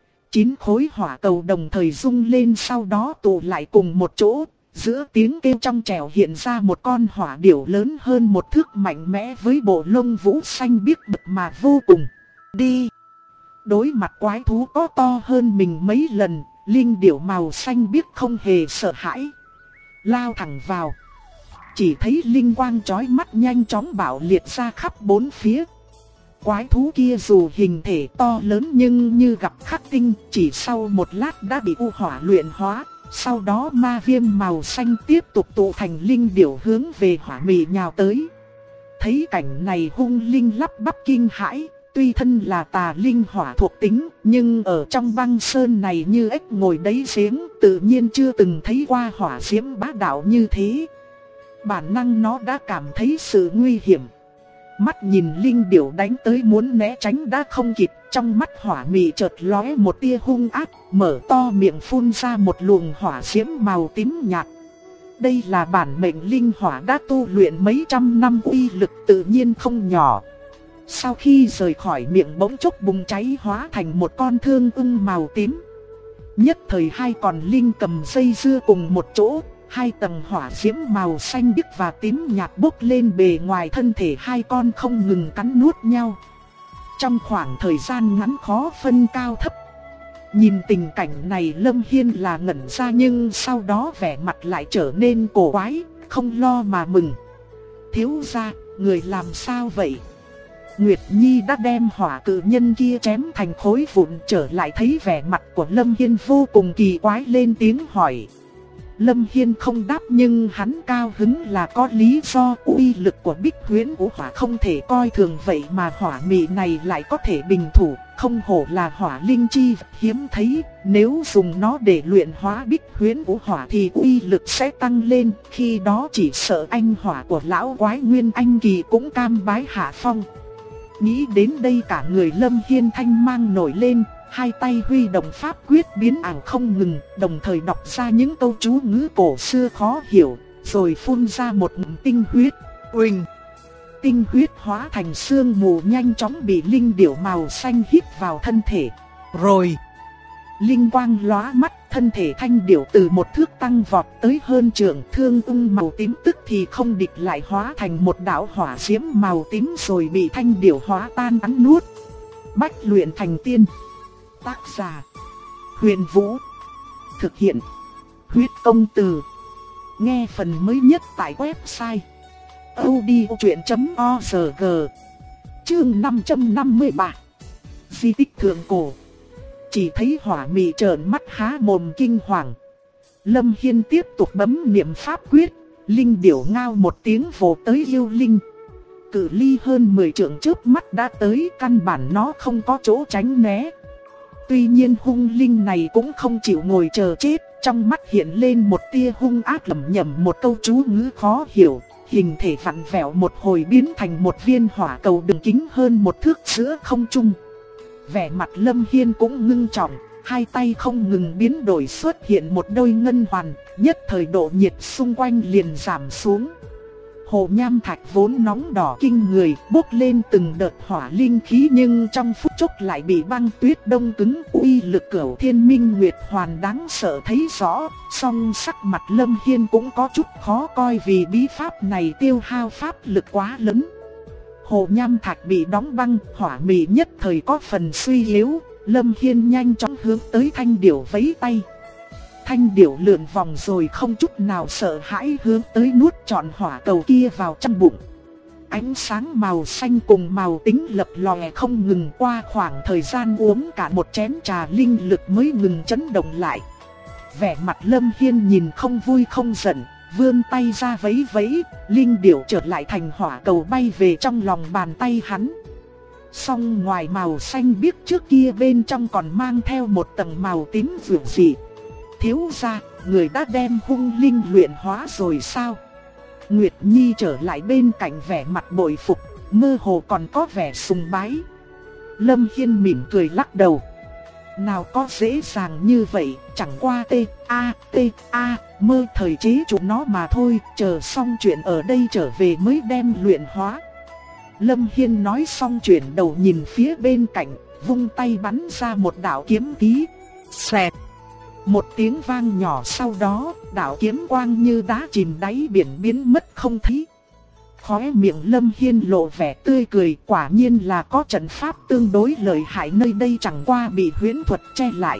9 khối hỏa cầu đồng thời rung lên, sau đó tụ lại cùng một chỗ. Giữa tiếng kêu trong trẻo hiện ra một con hỏa điểu lớn hơn một thước, mạnh mẽ với bộ lông vũ xanh biếc bực mà vô cùng. Đi! Đối mặt quái thú có to hơn mình mấy lần, linh điểu màu xanh biếc không hề sợ hãi. Lao thẳng vào. Chỉ thấy linh quang chói mắt nhanh chóng bạo liệt ra khắp bốn phía. Quái thú kia dù hình thể to lớn nhưng như gặp khắc tinh, chỉ sau một lát đã bị u hỏa luyện hóa. Sau đó ma viêm màu xanh tiếp tục tụ thành linh điểu hướng về hỏa mị nhào tới. Thấy cảnh này hung linh lắp bắp kinh hãi. Tuy thân là tà linh hỏa thuộc tính, nhưng ở trong băng sơn này như ếch ngồi đáy giếng, tự nhiên chưa từng thấy qua hỏa diễm bá đạo như thế. Bản năng nó đã cảm thấy sự nguy hiểm. Mắt nhìn linh điểu đánh tới muốn né tránh đã không kịp, trong mắt hỏa mị chợt lóe một tia hung ác, mở to miệng phun ra một luồng hỏa diễm màu tím nhạt. Đây là bản mệnh linh hỏa đã tu luyện mấy trăm năm, uy lực tự nhiên không nhỏ. Sau khi rời khỏi miệng bỗng chốc bùng cháy hóa thành một con thương ưng màu tím. Nhất thời hai con linh cầm dây dưa cùng một chỗ, hai tầng hỏa diễm màu xanh biếc và tím nhạt bốc lên bề ngoài thân thể hai con không ngừng cắn nuốt nhau. Trong khoảng thời gian ngắn khó phân cao thấp. Nhìn tình cảnh này Lâm Hiên là ngẩn ra, nhưng sau đó vẻ mặt lại trở nên cổ quái, không lo mà mừng. Thiếu gia, người làm sao vậy? Nguyệt Nhi đã đem hỏa cự nhân kia chém thành khối vụn trở lại, thấy vẻ mặt của Lâm Hiên vô cùng kỳ quái lên tiếng hỏi. Lâm Hiên không đáp, nhưng hắn cao hứng là có lý do. Uy lực của Bích Huyễn Vũ Hỏa không thể coi thường, vậy mà hỏa mị này lại có thể bình thủ, không hổ là hỏa linh chi hiếm thấy. Nếu dùng nó để luyện hóa Bích Huyễn Vũ Hỏa thì uy lực sẽ tăng lên, khi đó chỉ sợ anh hỏa của lão quái Nguyên Anh Kỳ cũng cam bái hạ phong. Nghĩ đến đây cả người Lâm Hiên thanh mang nổi lên, hai tay huy động pháp quyết biến ảo không ngừng, đồng thời đọc ra những câu chú ngữ cổ xưa khó hiểu, rồi phun ra một ngụm tinh huyết. Uỳnh! Tinh huyết hóa thành sương mù nhanh chóng bị linh điểu màu xanh hít vào thân thể. Rồi! Linh quang lóa mắt, thân thể thanh điểu từ một thước tăng vọt tới hơn trượng, thương ưng màu tím tức thì không địch lại hóa thành một đạo hỏa diễm màu tím rồi bị thanh điểu hóa tan cắn nuốt. Bách luyện thành tiên. Tác giả: Huyền Vũ. Thực hiện: Huyết Công Từ. Nghe phần mới nhất tại website audiochuyen.org. Chương 553. Di tích thượng cổ. Chỉ thấy hỏa mị trợn mắt há mồm kinh hoàng. Lâm Hiên tiếp tục bấm niệm pháp quyết, linh điểu ngao một tiếng vồ tới yêu linh. Cự ly hơn 10 trượng chớp mắt đã tới, căn bản nó không có chỗ tránh né. Tuy nhiên hung linh này cũng không chịu ngồi chờ chết, trong mắt hiện lên một tia hung ác, lẩm nhẩm một câu chú ngữ khó hiểu, hình thể vặn vẹo một hồi biến thành một viên hỏa cầu đường kính hơn một thước giữa không trung. Vẻ mặt Lâm Hiên cũng ngưng trọng, hai tay không ngừng biến đổi, xuất hiện một đôi ngân hoàn, nhất thời độ nhiệt xung quanh liền giảm xuống. Hồ nham thạch vốn nóng đỏ kinh người, bốc lên từng đợt hỏa linh khí, nhưng trong phút chốc lại bị băng tuyết đông cứng. Uy lực Cửu Thiên Minh Nguyệt Hoàn đáng sợ thấy rõ, song sắc mặt Lâm Hiên cũng có chút khó coi vì bí pháp này tiêu hao pháp lực quá lớn. Hồ nham thạch bị đóng băng, hỏa mị nhất thời có phần suy yếu. Lâm Hiên nhanh chóng hướng tới thanh điểu vẫy tay. Thanh điểu lượn vòng rồi không chút nào sợ hãi hướng tới nuốt trọn hỏa cầu kia vào trong bụng. Ánh sáng màu xanh cùng màu tím lập lòe không ngừng, qua khoảng thời gian uống cả một chén trà linh lực mới ngừng chấn động lại. Vẻ mặt Lâm Hiên nhìn không vui không giận, vươn tay ra vẫy vẫy, linh điểu trở lại thành hỏa cầu bay về trong lòng bàn tay hắn. Song ngoài màu xanh biếc trước kia, bên trong còn mang theo một tầng màu tím dịu dị. Thiếu gia, người đã đem hung linh luyện hóa rồi sao? Nguyệt Nhi trở lại bên cạnh, vẻ mặt bội phục, mơ hồ còn có vẻ sùng bái. Lâm Hiên mỉm cười lắc đầu. Nào có dễ dàng như vậy, chẳng qua mơ thời chế trụ nó mà thôi, chờ xong chuyện ở đây trở về mới đem luyện hóa. Lâm Hiên nói xong chuyển đầu nhìn phía bên cạnh, vung tay bắn ra một đạo kiếm ký. Xẹt. Một tiếng vang nhỏ sau đó, đạo kiếm quang như đá chìm đáy biển biến mất không thấy. Khóe miệng Lâm Hiên lộ vẻ tươi cười, quả nhiên là có trận pháp tương đối lợi hại nơi đây, chẳng qua bị huyễn thuật che lại.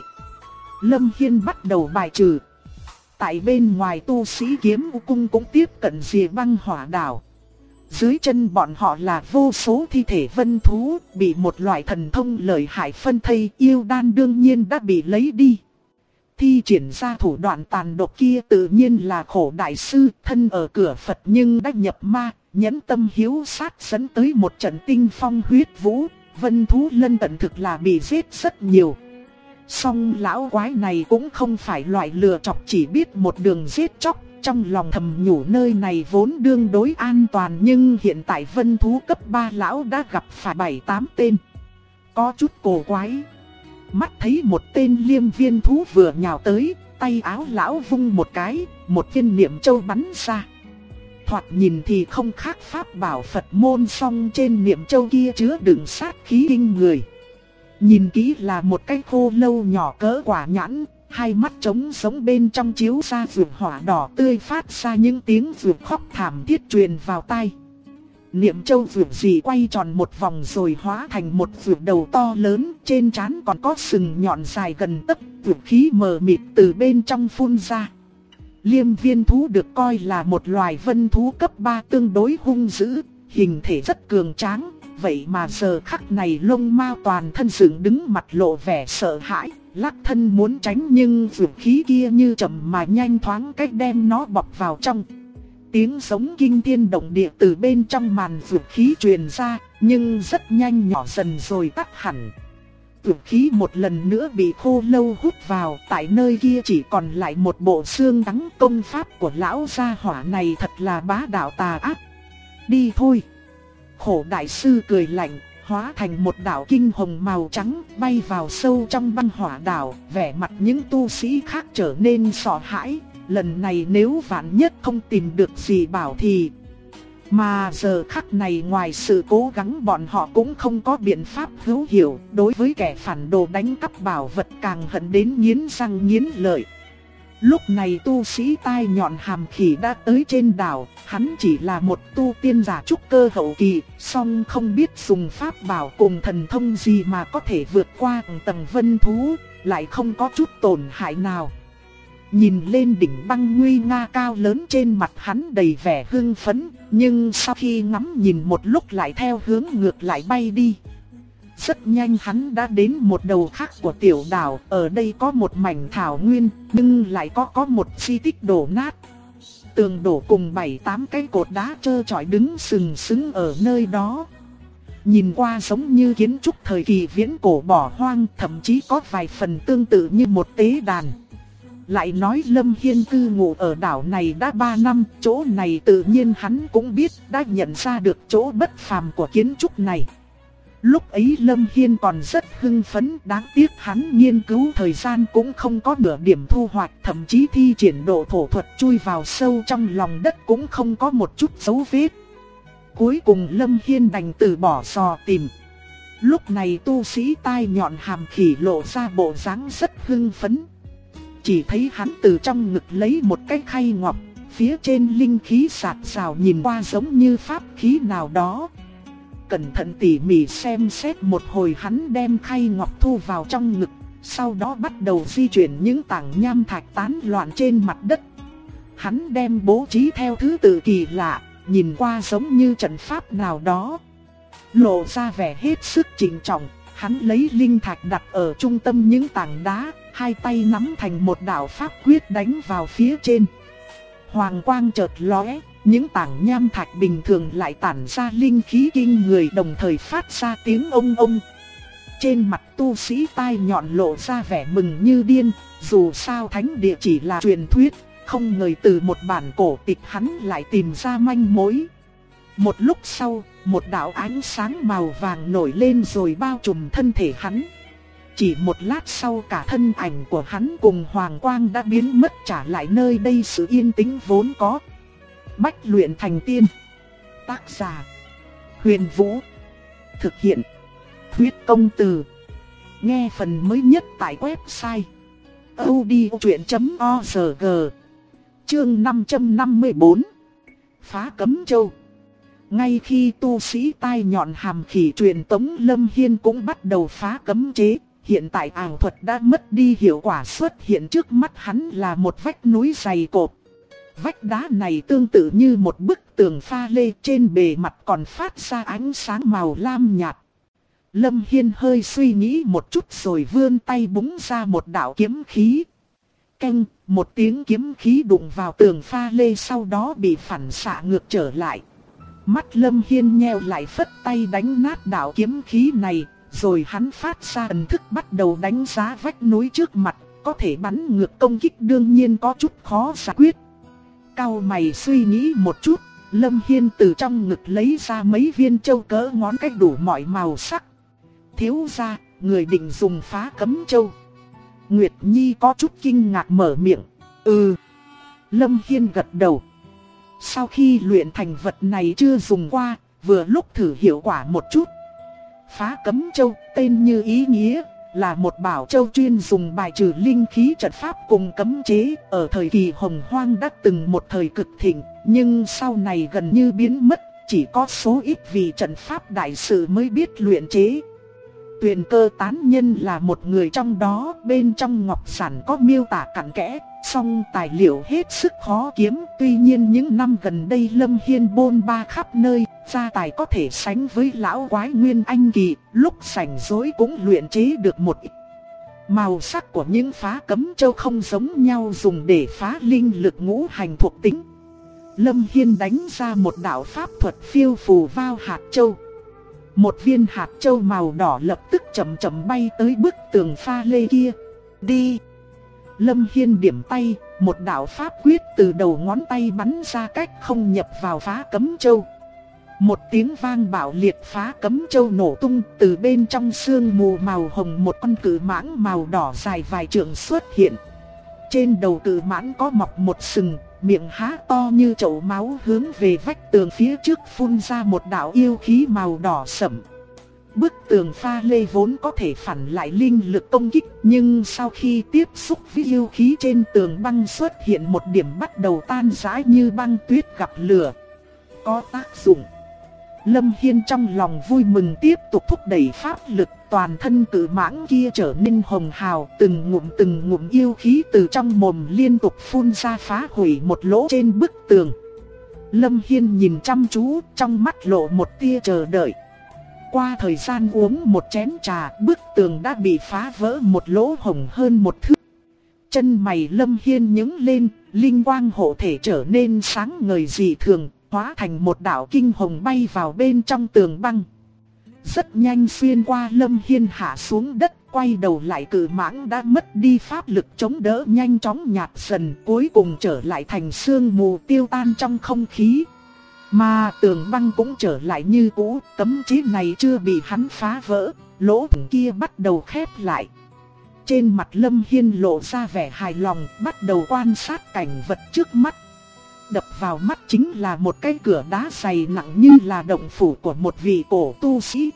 Lâm Hiên bắt đầu bài trừ. Tại bên ngoài tu sĩ kiếm u cung cũng tiếp cận rìa băng hỏa đảo. Dưới chân bọn họ là vô số thi thể vân thú, bị một loại thần thông lợi hại phân thây, yêu đan đương nhiên đã bị lấy đi. Thi triển ra thủ đoạn tàn độc kia tự nhiên là Khổ đại sư, thân ở cửa Phật nhưng đã nhập ma, nhẫn tâm hiếu sát dẫn tới một trận tinh phong huyết vũ, vân thú lân cận thực là bị giết rất nhiều. Song lão quái này cũng không phải loại lừa chọc chỉ biết một đường giết chóc, trong lòng thầm nhủ nơi này vốn đương đối an toàn, nhưng hiện tại vân thú cấp 3 lão đã gặp phải 7-8 tên. Có chút cổ quái. Mắt thấy một tên liêm viên thú vừa nhào tới, tay áo lão vung một cái, một viên niệm châu bắn ra. Thoạt nhìn thì không khác pháp bảo Phật môn, song trên niệm châu kia chứa đựng sát khí kinh người. Nhìn kỹ là một cái khô lâu nhỏ cỡ quả nhãn, hai mắt trống sống bên trong chiếu ra vượt hỏa đỏ tươi, phát ra những tiếng vượt khóc thảm thiết truyền vào tai. Niệm châu vượt gì quay tròn một vòng rồi hóa thành một vượt đầu to lớn, trên trán còn có sừng nhọn dài gần tấc, vượt khí mờ mịt từ bên trong phun ra. Liêm viên thú được coi là một loài vân thú cấp 3 tương đối hung dữ, hình thể rất cường tráng, vậy mà giờ khắc này lông mao toàn thân dựng đứng, mặt lộ vẻ sợ hãi, lắc thân muốn tránh nhưng vượt khí kia như chậm mà nhanh, thoáng cách đem nó bọc vào trong. Tiếng giống kinh thiên động địa từ bên trong màn vượt khí truyền ra, nhưng rất nhanh nhỏ dần rồi tắt hẳn. Vượt khí một lần nữa bị khô lâu hút vào, tại nơi kia chỉ còn lại một bộ xương trắng. Công pháp của lão gia hỏa này thật là bá đạo tà ác. Đi thôi. Khổ đại sư cười lạnh, hóa thành một đạo kinh hồng màu trắng, bay vào sâu trong băng hỏa đảo. Vẻ mặt những tu sĩ khác trở nên sợ hãi. Lần này nếu vạn nhất không tìm được gì bảo thì... Mà giờ khắc này ngoài sự cố gắng bọn họ cũng không có biện pháp hữu hiệu. Đối với kẻ phản đồ đánh cắp bảo vật càng hận đến nghiến răng nghiến lợi. Lúc này tu sĩ tai nhọn hàm khỉ đã tới trên đảo. Hắn chỉ là một tu tiên giả trúc cơ hậu kỳ, song không biết dùng pháp bảo cùng thần thông gì mà có thể vượt qua tầng vân thú, lại không có chút tổn hại nào. Nhìn lên đỉnh băng nguy nga cao lớn, trên mặt hắn đầy vẻ hưng phấn, nhưng sau khi ngắm nhìn một lúc lại theo hướng ngược lại bay đi. Rất nhanh hắn đã đến một đầu khác của tiểu đảo, ở đây có một mảnh thảo nguyên, nhưng lại có một di tích đổ nát. Tường đổ cùng 7-8 cái cột đá trơ trọi đứng sừng sững ở nơi đó. Nhìn qua giống như kiến trúc thời kỳ viễn cổ bỏ hoang, thậm chí có vài phần tương tự như một tế đàn. Lại nói Lâm Hiên cư ngụ ở đảo này đã 3 năm, chỗ này tự nhiên hắn cũng biết, đã nhận ra được chỗ bất phàm của kiến trúc này. Lúc ấy Lâm Hiên còn rất hưng phấn, đáng tiếc hắn nghiên cứu thời gian cũng không có nửa điểm thu hoạch, thậm chí thi triển độ thổ thuật chui vào sâu trong lòng đất cũng không có một chút dấu vết. Cuối cùng Lâm Hiên đành từ bỏ dò tìm. Lúc này tu sĩ tai nhọn hàm khỉ lộ ra bộ dáng rất hưng phấn. Chỉ thấy hắn từ trong ngực lấy một cái khay ngọc, phía trên linh khí sạt sào, nhìn qua giống như pháp khí nào đó. Cẩn thận tỉ mỉ xem xét một hồi, hắn đem khay ngọc thu vào trong ngực, sau đó bắt đầu di chuyển những tảng nham thạch tán loạn trên mặt đất. Hắn đem bố trí theo thứ tự kỳ lạ, nhìn qua giống như trận pháp nào đó. Lộ ra vẻ hết sức trịnh trọng, hắn lấy linh thạch đặt ở trung tâm những tảng đá, hai tay nắm thành một đạo pháp quyết đánh vào phía trên. Hoàng quang chợt lóe, những tảng nham thạch bình thường lại tản ra linh khí kinh người, đồng thời phát ra tiếng ông ông. Trên mặt tu sĩ tai nhọn lộ ra vẻ mừng như điên, dù sao thánh địa chỉ là truyền thuyết, không ngờ từ một bản cổ tịch hắn lại tìm ra manh mối. Một lúc sau, một đạo ánh sáng màu vàng nổi lên rồi bao trùm thân thể hắn. Chỉ một lát sau cả thân ảnh của hắn cùng hoàng quang đã biến mất, trả lại nơi đây sự yên tĩnh vốn có. Bách luyện thành tiên. Tác giả Huyền Vũ. Thực hiện. Huyết Công Từ. Nghe phần mới nhất tại website audiochuyện.org. Chương 554. Phá Cấm Châu. Ngay khi tu sĩ tai nhọn hàm khỉ truyền tống, Lâm Hiên cũng bắt đầu phá cấm chế. Hiện tại ảo thuật đã mất đi hiệu quả, xuất hiện trước mắt hắn là một vách núi dày cộp. Vách đá này tương tự như một bức tường pha lê, trên bề mặt còn phát ra ánh sáng màu lam nhạt. Lâm Hiên hơi suy nghĩ một chút rồi vươn tay búng ra một đạo kiếm khí. Keng, một tiếng kiếm khí đụng vào tường pha lê, sau đó bị phản xạ ngược trở lại. Mắt Lâm Hiên nheo lại, phất tay đánh nát đạo kiếm khí này, rồi hắn phát ra ẩn thức bắt đầu đánh giá vách núi trước mặt, có thể bắn ngược công kích đương nhiên có chút khó giải quyết. Cau mày suy nghĩ một chút, Lâm Hiên từ trong ngực lấy ra mấy viên châu cỡ ngón cái đủ mọi màu sắc. Thiếu gia, người định dùng phá cấm châu. Nguyệt Nhi có chút kinh ngạc mở miệng. Ừ. Lâm Hiên gật đầu. Sau khi luyện thành vật này chưa dùng qua, vừa lúc thử hiệu quả một chút. Phá Cấm Châu, tên như ý nghĩa, là một bảo châu chuyên dùng bài trừ linh khí trận pháp cùng cấm chế. Ở thời kỳ Hồng Hoang đã từng một thời cực thịnh, nhưng sau này gần như biến mất, chỉ có số ít vị trận pháp đại sư mới biết luyện chế. Tuyền Cơ Tán Nhân là một người trong đó, bên trong ngọc giản có miêu tả cặn kẽ, song tài liệu hết sức khó kiếm. Tuy nhiên những năm gần đây Lâm Hiên bôn ba khắp nơi, gia tài có thể sánh với lão quái Nguyên Anh Kỳ, lúc rảnh rỗi cũng luyện chế được một ít. Màu sắc của những phá cấm châu không giống nhau, dùng để phá linh lực ngũ hành thuộc tính. Lâm Hiên đánh ra một đạo pháp thuật phiêu phù vào hạt châu. Một viên hạt châu màu đỏ lập tức chậm chậm bay tới bức tường pha lê kia. Đi! Lâm Hiên điểm tay, một đạo pháp quyết từ đầu ngón tay bắn ra cách không nhập vào phá cấm châu. Một tiếng vang bạo liệt, phá cấm châu nổ tung, từ bên trong sương mù màu hồng một con cự mãng màu đỏ dài vài trượng xuất hiện. Trên đầu cự mãng có mọc một sừng, miệng há to như chậu máu, hướng về vách tường phía trước phun ra một đạo yêu khí màu đỏ sẫm. Bức tường pha lê vốn có thể phản lại linh lực công kích, nhưng sau khi tiếp xúc với yêu khí trên tường băng xuất hiện một điểm bắt đầu tan rã như băng tuyết gặp lửa. Có tác dụng. Lâm Hiên trong lòng vui mừng tiếp tục thúc đẩy pháp lực, toàn thân cự mãng kia trở nên hồng hào, từng ngụm yêu khí từ trong mồm liên tục phun ra, phá hủy một lỗ trên bức tường. Lâm Hiên nhìn chăm chú, trong mắt lộ một tia chờ đợi. Qua thời gian uống một chén trà, bức tường đã bị phá vỡ một lỗ hổng hơn một thước. Chân mày Lâm Hiên nhướng lên, linh quang hộ thể trở nên sáng ngời dị thường, hóa thành một đạo kinh hồng bay vào bên trong tường băng. Rất nhanh xuyên qua Lâm Hiên hạ xuống đất, quay đầu lại cự mãng đã mất đi pháp lực chống đỡ, nhanh chóng nhạt dần, cuối cùng trở lại thành sương mù tiêu tan trong không khí. Mà tường băng cũng trở lại như cũ, cấm chế này chưa bị hắn phá vỡ, lỗ thủng kia bắt đầu khép lại. Trên mặt Lâm Hiên lộ ra vẻ hài lòng, bắt đầu quan sát cảnh vật trước mắt. Đập vào mắt chính là một cái cửa đá dày nặng như là động phủ của một vị cổ tu sĩ.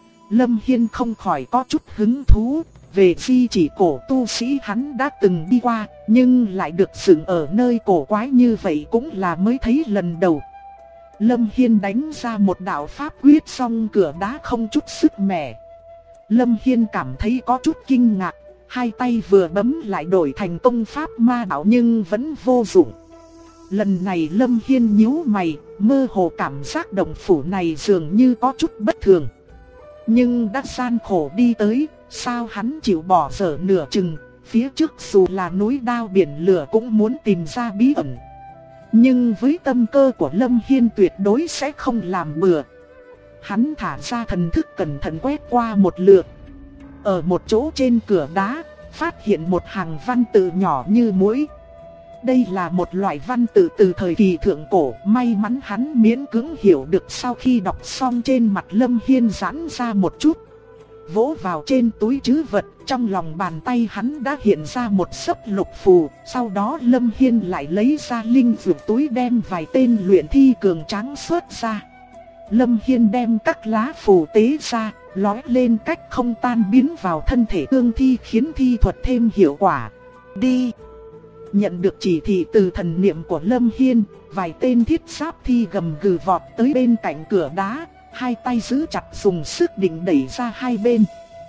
Lâm Hiên không khỏi có chút hứng thú, về di chỉ cổ tu sĩ hắn đã từng đi qua, nhưng lại được dựng ở nơi cổ quái như vậy cũng là mới thấy lần đầu. Lâm Hiên đánh ra một đạo pháp quyết xong cửa đá không chút sức mẻ. Lâm Hiên cảm thấy có chút kinh ngạc, hai tay vừa bấm lại đổi thành công pháp ma đạo nhưng vẫn vô dụng. Lần này Lâm Hiên nhíu mày, mơ hồ cảm giác động phủ này dường như có chút bất thường. Nhưng đã gian khổ đi tới, sao hắn chịu bỏ dở nửa chừng, phía trước dù là núi đao biển lửa cũng muốn tìm ra bí ẩn. Nhưng với tâm cơ của Lâm Hiên tuyệt đối sẽ không làm bừa. Hắn thả ra thần thức cẩn thận quét qua một lượt. Ở một chỗ trên cửa đá, phát hiện một hàng văn tự nhỏ như muỗi. Đây là một loại văn tự từ thời kỳ thượng cổ, may mắn hắn miễn cưỡng hiểu được sau khi đọc xong. Trên mặt Lâm Hiên giãn ra một chút, vỗ vào trên túi trữ vật, trong lòng bàn tay hắn đã hiện ra một xấp lục phù. Sau đó Lâm Hiên lại lấy ra linh dược túi, đem vài tên luyện thi cường tráng xuất ra. Lâm Hiên đem các lá phù tế ra, lói lên cách không tan biến vào thân thể cương thi khiến thi thuật thêm hiệu quả. Đi! Nhận được chỉ thị từ thần niệm của Lâm Hiên, vài tên thiết giáp thi gầm gừ vọt tới bên cạnh cửa đá, hai tay giữ chặt dùng sức định đẩy ra hai bên.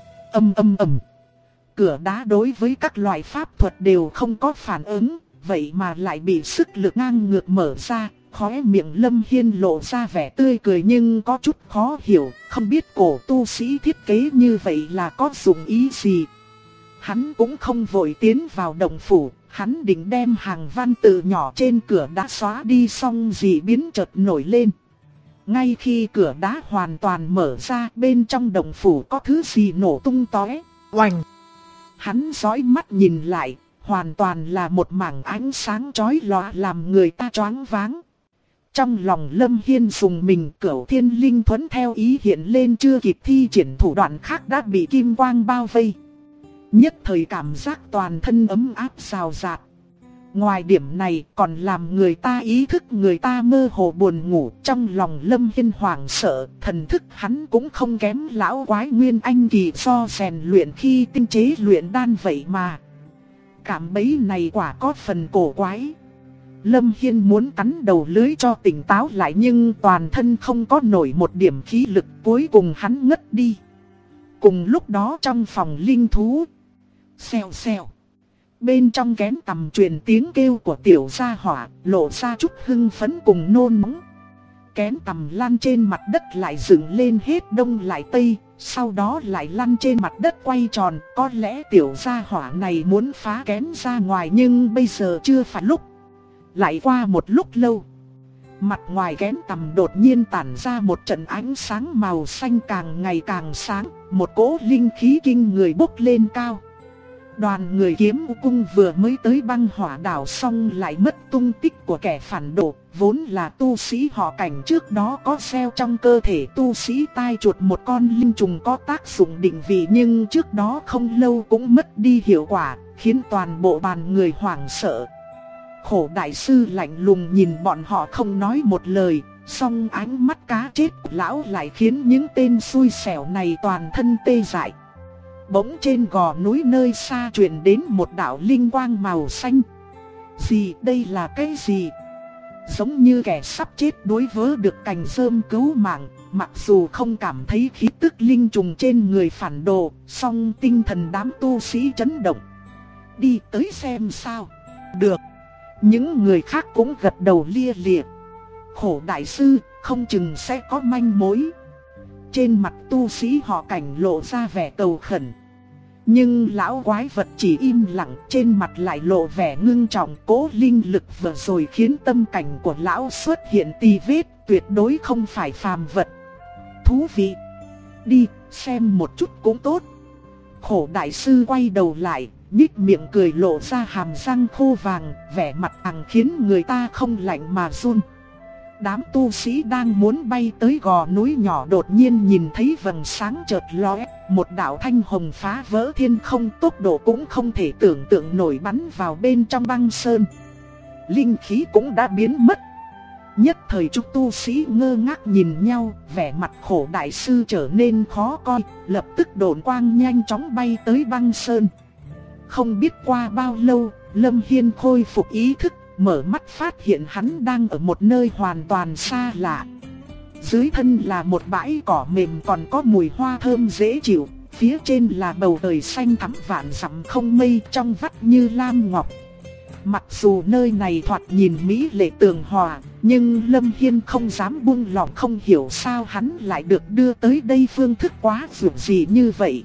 Ầm ầm ầm. Cửa đá đối với các loại pháp thuật đều không có phản ứng, vậy mà lại bị sức lực ngang ngược mở ra. Khóe miệng Lâm Hiên lộ ra vẻ tươi cười nhưng có chút khó hiểu, không biết cổ tu sĩ thiết kế như vậy là có dụng ý gì. Hắn cũng không vội tiến vào động phủ, hắn định đem hàng văn tự nhỏ trên cửa đá xóa đi, xong dị biến chợt nổi lên. Ngay khi cửa đá hoàn toàn mở ra, bên trong động phủ có thứ gì nổ tung tóe. Oành! Hắn dõi mắt nhìn lại, hoàn toàn là một mảng ánh sáng chói lòa làm người ta choáng váng. Trong lòng Lâm Hiên dùng mình, Cửu Thiên Linh Thuẫn theo ý hiện lên, chưa kịp thi triển thủ đoạn khác đã bị kim quang bao vây. Nhất thời cảm giác toàn thân ấm áp rào rạt. Ngoài điểm này còn làm người ta ý thức người ta mơ hồ buồn ngủ. Trong lòng Lâm Hiên hoảng sợ, thần thức hắn cũng không kém lão quái Nguyên Anh kỳ do rèn luyện khi tinh chế luyện đan vậy mà. Cảm bẫy này quả có phần cổ quái. Lâm Hiên muốn cắn đầu lưới cho tỉnh táo lại nhưng toàn thân không có nổi một điểm khí lực, cuối cùng hắn ngất đi. Cùng lúc đó trong phòng linh thú, xèo xèo, bên trong kén tầm truyền tiếng kêu của tiểu gia hỏa, lộ ra chút hưng phấn cùng nôn nóng. Kén tầm lăn trên mặt đất lại dựng lên hết đông lại tây, sau đó lại lăn trên mặt đất quay tròn. Có lẽ tiểu gia hỏa này muốn phá kén ra ngoài nhưng bây giờ chưa phải lúc. Lại qua một lúc lâu, mặt ngoài kén tầm đột nhiên tản ra một trận ánh sáng màu xanh càng ngày càng sáng, một cỗ linh khí kinh người bốc lên cao. Đoàn người kiếm u cung vừa mới tới băng hỏa đảo xong lại mất tung tích của kẻ phản đồ, vốn là tu sĩ họ Cảnh, trước đó có gieo trong cơ thể tu sĩ tai chuột một con linh trùng có tác dụng định vị, nhưng trước đó không lâu cũng mất đi hiệu quả, khiến toàn bộ bàn người hoảng sợ. Khổ đại sư lạnh lùng nhìn bọn họ không nói một lời, song ánh mắt cá chết của lão lại khiến những tên xui xẻo này toàn thân tê dại. Bỗng trên gò núi nơi xa truyền đến một đạo linh quang màu xanh. Gì đây là cái gì? Giống như kẻ sắp chết đối vớ được cành rơm cứu mạng, mặc dù không cảm thấy khí tức linh trùng trên người phản đồ, song tinh thần đám tu sĩ chấn động. Đi tới xem sao? Được. Những người khác cũng gật đầu lia lịa. Khổ đại sư, không chừng sẽ có manh mối. Trên mặt tu sĩ họ Cảnh lộ ra vẻ cầu khẩn. Nhưng lão quái vật chỉ im lặng, trên mặt lại lộ vẻ ngưng trọng. Cố linh lực vừa rồi khiến tâm cảnh của lão xuất hiện tì vết, tuyệt đối không phải phàm vật. Thú vị. Đi, xem một chút cũng tốt. Khổ đại sư quay đầu lại, nhếch miệng cười lộ ra hàm răng khô vàng, vẻ mặt càng khiến người ta không lạnh mà run. Đám tu sĩ đang muốn bay tới gò núi nhỏ đột nhiên nhìn thấy vầng sáng chợt lóe, một đạo thanh hồng phá vỡ thiên không, tốc độ cũng không thể tưởng tượng nổi bắn vào bên trong băng sơn. Linh khí cũng đã biến mất. Nhất thời chúng tu sĩ ngơ ngác nhìn nhau, vẻ mặt khổ đại sư trở nên khó coi, lập tức độn quang nhanh chóng bay tới băng sơn. Không biết qua bao lâu, Lâm Hiên khôi phục ý thức, mở mắt phát hiện hắn đang ở một nơi hoàn toàn xa lạ. Dưới thân là một bãi cỏ mềm còn có mùi hoa thơm dễ chịu, phía trên là bầu trời xanh thẳm vạn dặm không mây, trong vắt như lam ngọc. Mặc dù nơi này thoạt nhìn mỹ lệ tường hòa, nhưng Lâm Hiên không dám buông lỏng, không hiểu sao hắn lại được đưa tới đây, phương thức quá dường gì như vậy.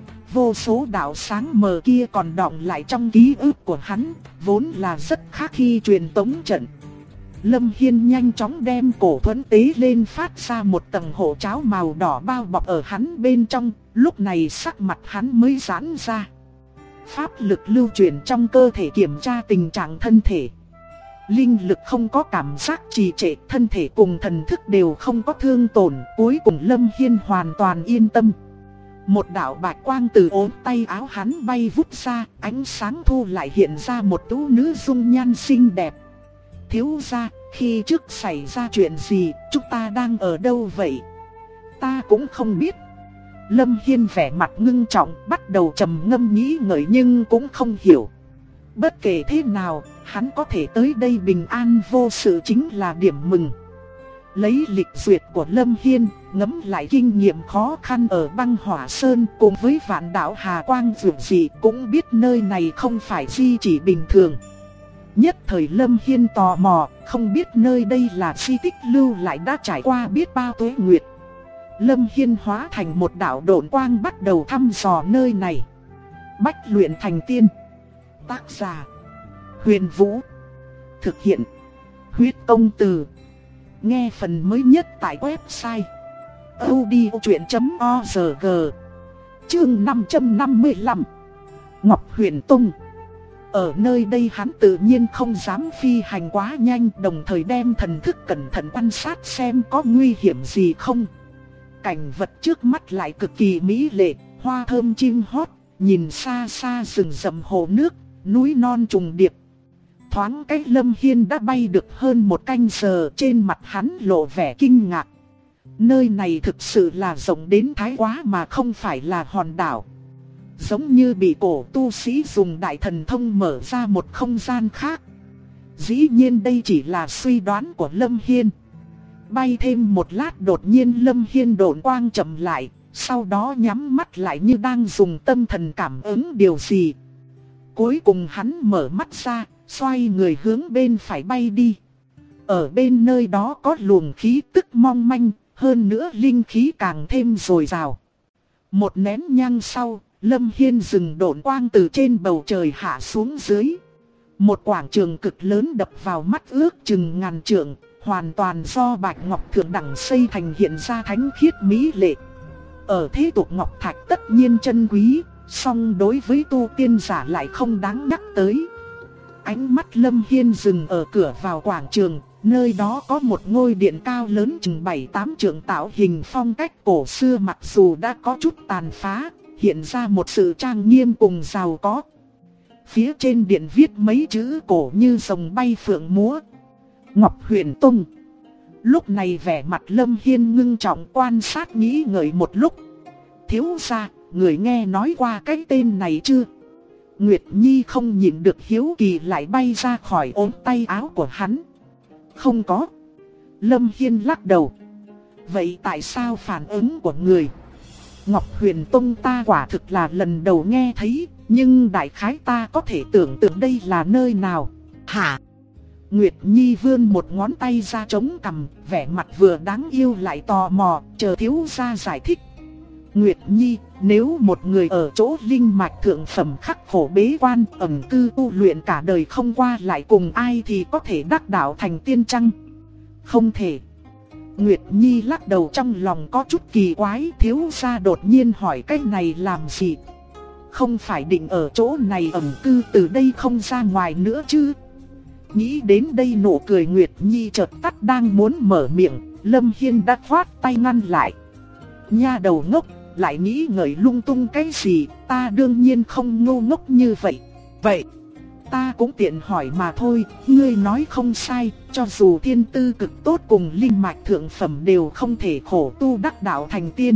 Vô số đạo sáng mờ kia còn đọng lại trong ký ức của hắn, vốn là rất khác khi truyền tống trận. Lâm Hiên nhanh chóng đem cổ thuẫn tế lên, phát ra một tầng hộ cháo màu đỏ bao bọc ở hắn bên trong, lúc này sắc mặt hắn mới giãn ra. Pháp lực lưu chuyển trong cơ thể kiểm tra tình trạng thân thể. Linh lực không có cảm giác trì trệ, thân thể cùng thần thức đều không có thương tổn, cuối cùng Lâm Hiên hoàn toàn yên tâm. Một đạo bạch quang từ ốm tay áo hắn bay vút ra, ánh sáng thu lại hiện ra một tú nữ dung nhan xinh đẹp. Thiếu gia, Khi trước xảy ra chuyện gì, chúng ta đang ở đâu vậy? Ta cũng không biết. Lâm Hiên vẻ mặt ngưng trọng, bắt đầu trầm ngâm nghĩ ngợi nhưng cũng không hiểu. Bất kể thế nào, hắn có thể tới đây bình an vô sự chính là điểm mừng. Lấy lịch duyệt của Lâm Hiên, ngẫm lại kinh nghiệm khó khăn ở băng hỏa sơn cùng với vạn đạo Hà Quang dường gì cũng biết nơi này không phải di chỉ bình thường. Nhất thời Lâm Hiên tò mò, không biết nơi đây là di tích lưu lại đã trải qua biết bao tuế nguyệt. Lâm Hiên hóa thành một đạo độn quang bắt đầu thăm dò nơi này. Bách luyện thành tiên. Tác giả: Huyền Vũ. Thực hiện: Huyết Công Từ. Nghe phần mới nhất tại website audiochuyện.org. Chương 555. Ngọc Huyền Tông. Ở nơi đây hắn tự nhiên không dám phi hành quá nhanh, đồng thời đem thần thức cẩn thận quan sát xem có nguy hiểm gì không. Cảnh vật trước mắt lại cực kỳ mỹ lệ, hoa thơm chim hót, nhìn xa xa rừng rậm hồ nước, núi non trùng điệp. Thoáng cái Lâm Hiên đã bay được hơn một canh giờ, trên mặt hắn lộ vẻ kinh ngạc. Nơi này thực sự là rộng đến thái quá mà không phải là hòn đảo. Giống như bị cổ tu sĩ dùng đại thần thông mở ra một không gian khác. Dĩ nhiên đây chỉ là suy đoán của Lâm Hiên. Bay thêm một lát đột nhiên Lâm Hiên độn quang chậm lại, sau đó nhắm mắt lại như đang dùng tâm thần cảm ứng điều gì. Cuối cùng hắn mở mắt ra, xoay người hướng bên phải bay đi. Ở bên nơi đó có luồng khí tức mong manh, hơn nữa linh khí càng thêm dồi dào. Một nén nhang sau, Lâm Hiên dừng độn quang từ trên bầu trời hạ xuống dưới. Một quảng trường cực lớn đập vào mắt ước chừng ngàn trượng, hoàn toàn do bạch ngọc thượng đẳng xây thành hiện ra thánh khiết mỹ lệ. Ở thế tục ngọc thạch tất nhiên chân quý, song đối với tu tiên giả lại không đáng nhắc tới. Ánh mắt Lâm Hiên dừng ở cửa vào quảng trường, nơi đó có một ngôi điện cao lớn chừng 7-8 trượng tạo hình phong cách cổ xưa, mặc dù đã có chút tàn phá, hiện ra một sự trang nghiêm cùng giàu có. Phía trên điện viết mấy chữ cổ như rồng bay phượng múa: Ngọc Huyền Tông. Lúc này vẻ mặt Lâm Hiên ngưng trọng quan sát nghĩ ngợi một lúc. Thiếu gia, người nghe nói qua cái tên này chưa? Nguyệt Nhi không nhịn được hiếu kỳ lại bay ra khỏi ốm tay áo của hắn. Không có. Lâm Hiên lắc đầu. Vậy tại sao phản ứng của người? Ngọc Huyền Tông ta quả thực là lần đầu nghe thấy, nhưng đại khái ta có thể tưởng tượng đây là nơi nào. Hả? Nguyệt Nhi vươn một ngón tay ra chống cằm, vẻ mặt vừa đáng yêu lại tò mò, chờ thiếu gia giải thích. Nguyệt Nhi, nếu một người ở chỗ linh mạch thượng phẩm khắc khổ bế quan, ẩn cư tu luyện cả đời không qua lại cùng ai thì có thể đắc đạo thành tiên chăng? Không thể. Nguyệt Nhi lắc đầu, trong lòng có chút kỳ quái, thiếu gia đột nhiên hỏi cái này làm gì? Không phải định ở chỗ này ẩn cư từ đây không ra ngoài nữa chứ? Nghĩ đến đây nụ cười Nguyệt Nhi chợt tắt, đang muốn mở miệng, Lâm Hiên đã khoát tay ngăn lại. Nha đầu ngốc, lại nghĩ ngợi lung tung cái gì, ta đương nhiên không ngu ngốc như vậy. Vậy, ta cũng tiện hỏi mà thôi, ngươi nói không sai, cho dù thiên tư cực tốt cùng linh mạch thượng phẩm đều không thể khổ tu đắc đạo thành tiên.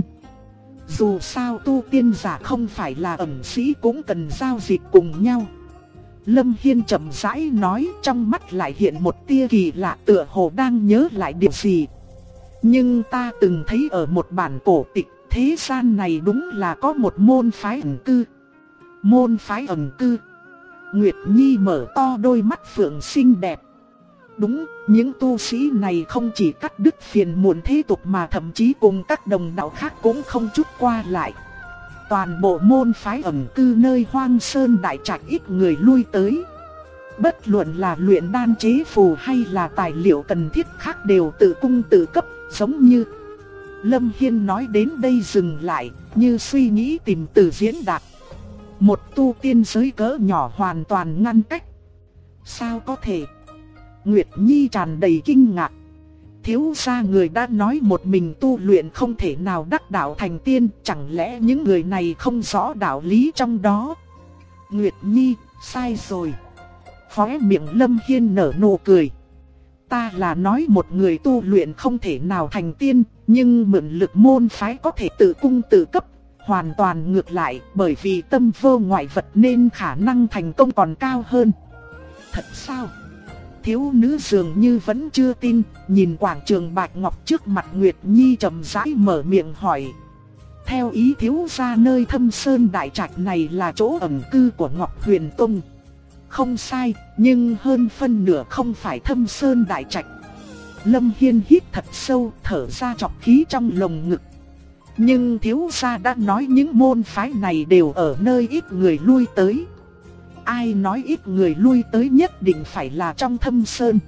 Dù sao tu tiên giả không phải là ẩn sĩ cũng cần giao dịch cùng nhau. Lâm Hiên chậm rãi nói, trong mắt lại hiện một tia kỳ lạ, tựa hồ đang nhớ lại điều gì. Nhưng ta từng thấy ở một bản cổ tịch, thế gian này đúng là có một môn phái ẩn cư. Môn phái ẩn cư? Nguyệt Nhi mở to đôi mắt phượng xinh đẹp. Đúng, những tu sĩ này không chỉ cắt đứt phiền muộn thế tục mà thậm chí cùng các đồng đạo khác cũng không chút qua lại. Toàn bộ môn phái ẩn cư nơi Hoang Sơn Đại Trạch ít người lui tới. Bất luận là luyện đan chế phù hay là tài liệu cần thiết khác đều tự cung tự cấp, giống như... Lâm Hiên nói đến đây dừng lại, như suy nghĩ tìm từ diễn đạt. Một tu tiên giới cỡ nhỏ hoàn toàn ngăn cách. Sao có thể? Nguyệt Nhi tràn đầy kinh ngạc. Thiếu gia người đã nói một mình tu luyện không thể nào đắc đạo thành tiên, chẳng lẽ những người này không rõ đạo lý trong đó? Nguyệt Nhi, sai rồi. Khóe miệng Lâm Hiên nở nụ cười. ta là nói một người tu luyện không thể nào thành tiên, nhưng mượn lực môn phái có thể tự cung tự cấp. Hoàn toàn ngược lại, bởi vì tâm vô ngoại vật nên khả năng thành công còn cao hơn. Thật sao? Thiếu nữ dường như vẫn chưa tin, nhìn quảng trường bạch ngọc trước mặt Nguyệt Nhi chậm rãi mở miệng hỏi. Theo ý thiếu gia, nơi Thâm Sơn Đại Trạch này là chỗ ẩn cư của Ngọc Huyền Tông. Không sai, nhưng hơn phân nửa không phải Thâm Sơn Đại Trạch. Lâm Hiên hít thật sâu, thở ra trọc khí trong lồng ngực. Nhưng thiếu gia đã nói những môn phái này đều ở nơi ít người lui tới. Ai nói ít người lui tới nhất định phải là trong Thâm Sơn?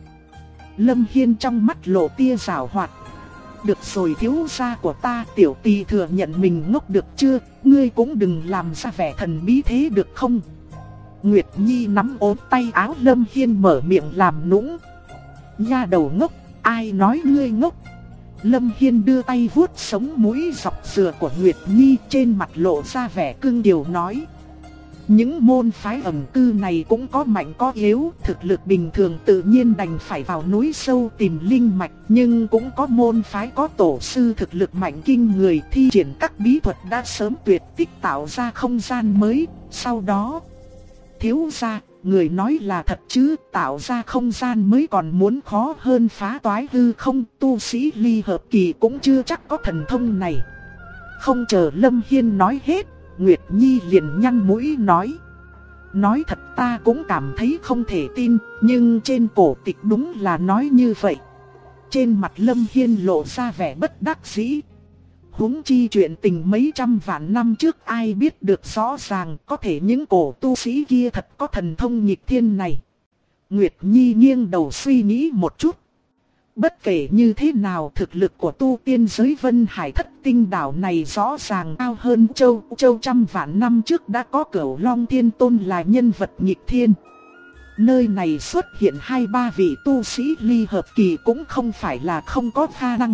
Lâm Hiên trong mắt lộ tia giảo hoạt. Được rồi thiếu gia của ta, tiểu tỳ thừa nhận mình ngốc được chưa, ngươi cũng đừng làm ra vẻ thần bí thế được không? Nguyệt Nhi nắm ốm tay áo Lâm Hiên mở miệng làm nũng. Nha đầu ngốc, ai nói ngươi ngốc? Lâm Hiên đưa tay vuốt sống mũi dọc dừa của Nguyệt Nhi, trên mặt lộ ra vẻ cương điệu nói. Những môn phái ẩn cư này cũng có mạnh có yếu, thực lực bình thường tự nhiên đành phải vào núi sâu tìm linh mạch, nhưng cũng có môn phái có tổ sư thực lực mạnh kinh người, thi triển các bí thuật đã sớm tuyệt tích tạo ra không gian mới. Sau đó, thiếu gia, người nói là thật chứ, tạo ra không gian mới còn muốn khó hơn phá toái hư không, tu sĩ ly hợp kỳ cũng chưa chắc có thần thông này. Không chờ Lâm Hiên nói hết, Nguyệt Nhi liền nhăn mũi nói. Nói thật ta cũng cảm thấy không thể tin, nhưng trên cổ tịch đúng là nói như vậy. Trên mặt Lâm Hiên lộ ra vẻ bất đắc dĩ. Huống chi chuyện tình mấy trăm vạn năm trước ai biết được rõ ràng, có thể những cổ tu sĩ kia thật có thần thông nghịch thiên này. Nguyệt Nhi nghiêng đầu suy nghĩ một chút. Bất kể như thế nào, thực lực của tu tiên giới Vân Hải Thất Tinh đảo này rõ ràng cao hơn Châu trăm vạn năm trước đã có Cửu Long Thiên Tôn là nhân vật nghịch thiên. Nơi này xuất hiện 2-3 vị tu sĩ ly hợp kỳ cũng không phải là không có khả năng.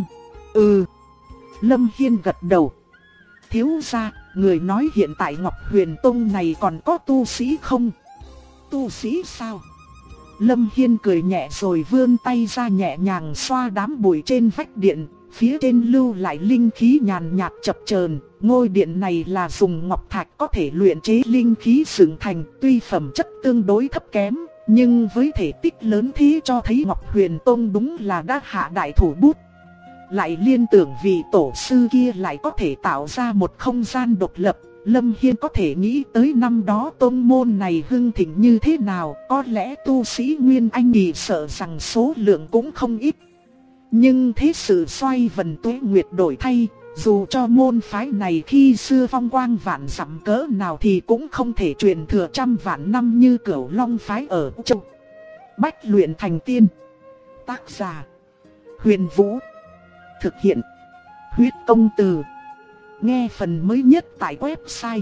Lâm Hiên gật đầu. Thiếu gia, người nói hiện tại Ngọc Huyền Tông này còn có tu sĩ không? Tu sĩ sao? Lâm Hiên cười nhẹ rồi vươn tay ra nhẹ nhàng xoa đám bụi trên vách điện, phía trên lưu lại linh khí nhàn nhạt chập chờn. Ngôi điện này là dùng ngọc thạch có thể luyện chế linh khí dựng thành, tuy phẩm chất tương đối thấp kém, nhưng với thể tích lớn thế cho thấy Ngọc Huyền Tông đúng là đã hạ đại thủ bút. Lại liên tưởng vị tổ sư kia lại có thể tạo ra một không gian độc lập, Lâm Hiên có thể nghĩ tới năm đó tông môn này hưng thịnh như thế nào, có lẽ tu sĩ Nguyên Anh kỳ sợ rằng số lượng cũng không ít. Nhưng thế sự xoay vần tuế nguyệt đổi thay, dù cho môn phái này khi xưa phong quang vạn dặm cỡ nào thì cũng không thể truyền thừa trăm vạn năm như Cửu Long phái ở Châu. Bách luyện thành tiên. Tác giả: Huyền Vũ. Thực hiện: Huyết Công Từ. Nghe phần mới nhất tại website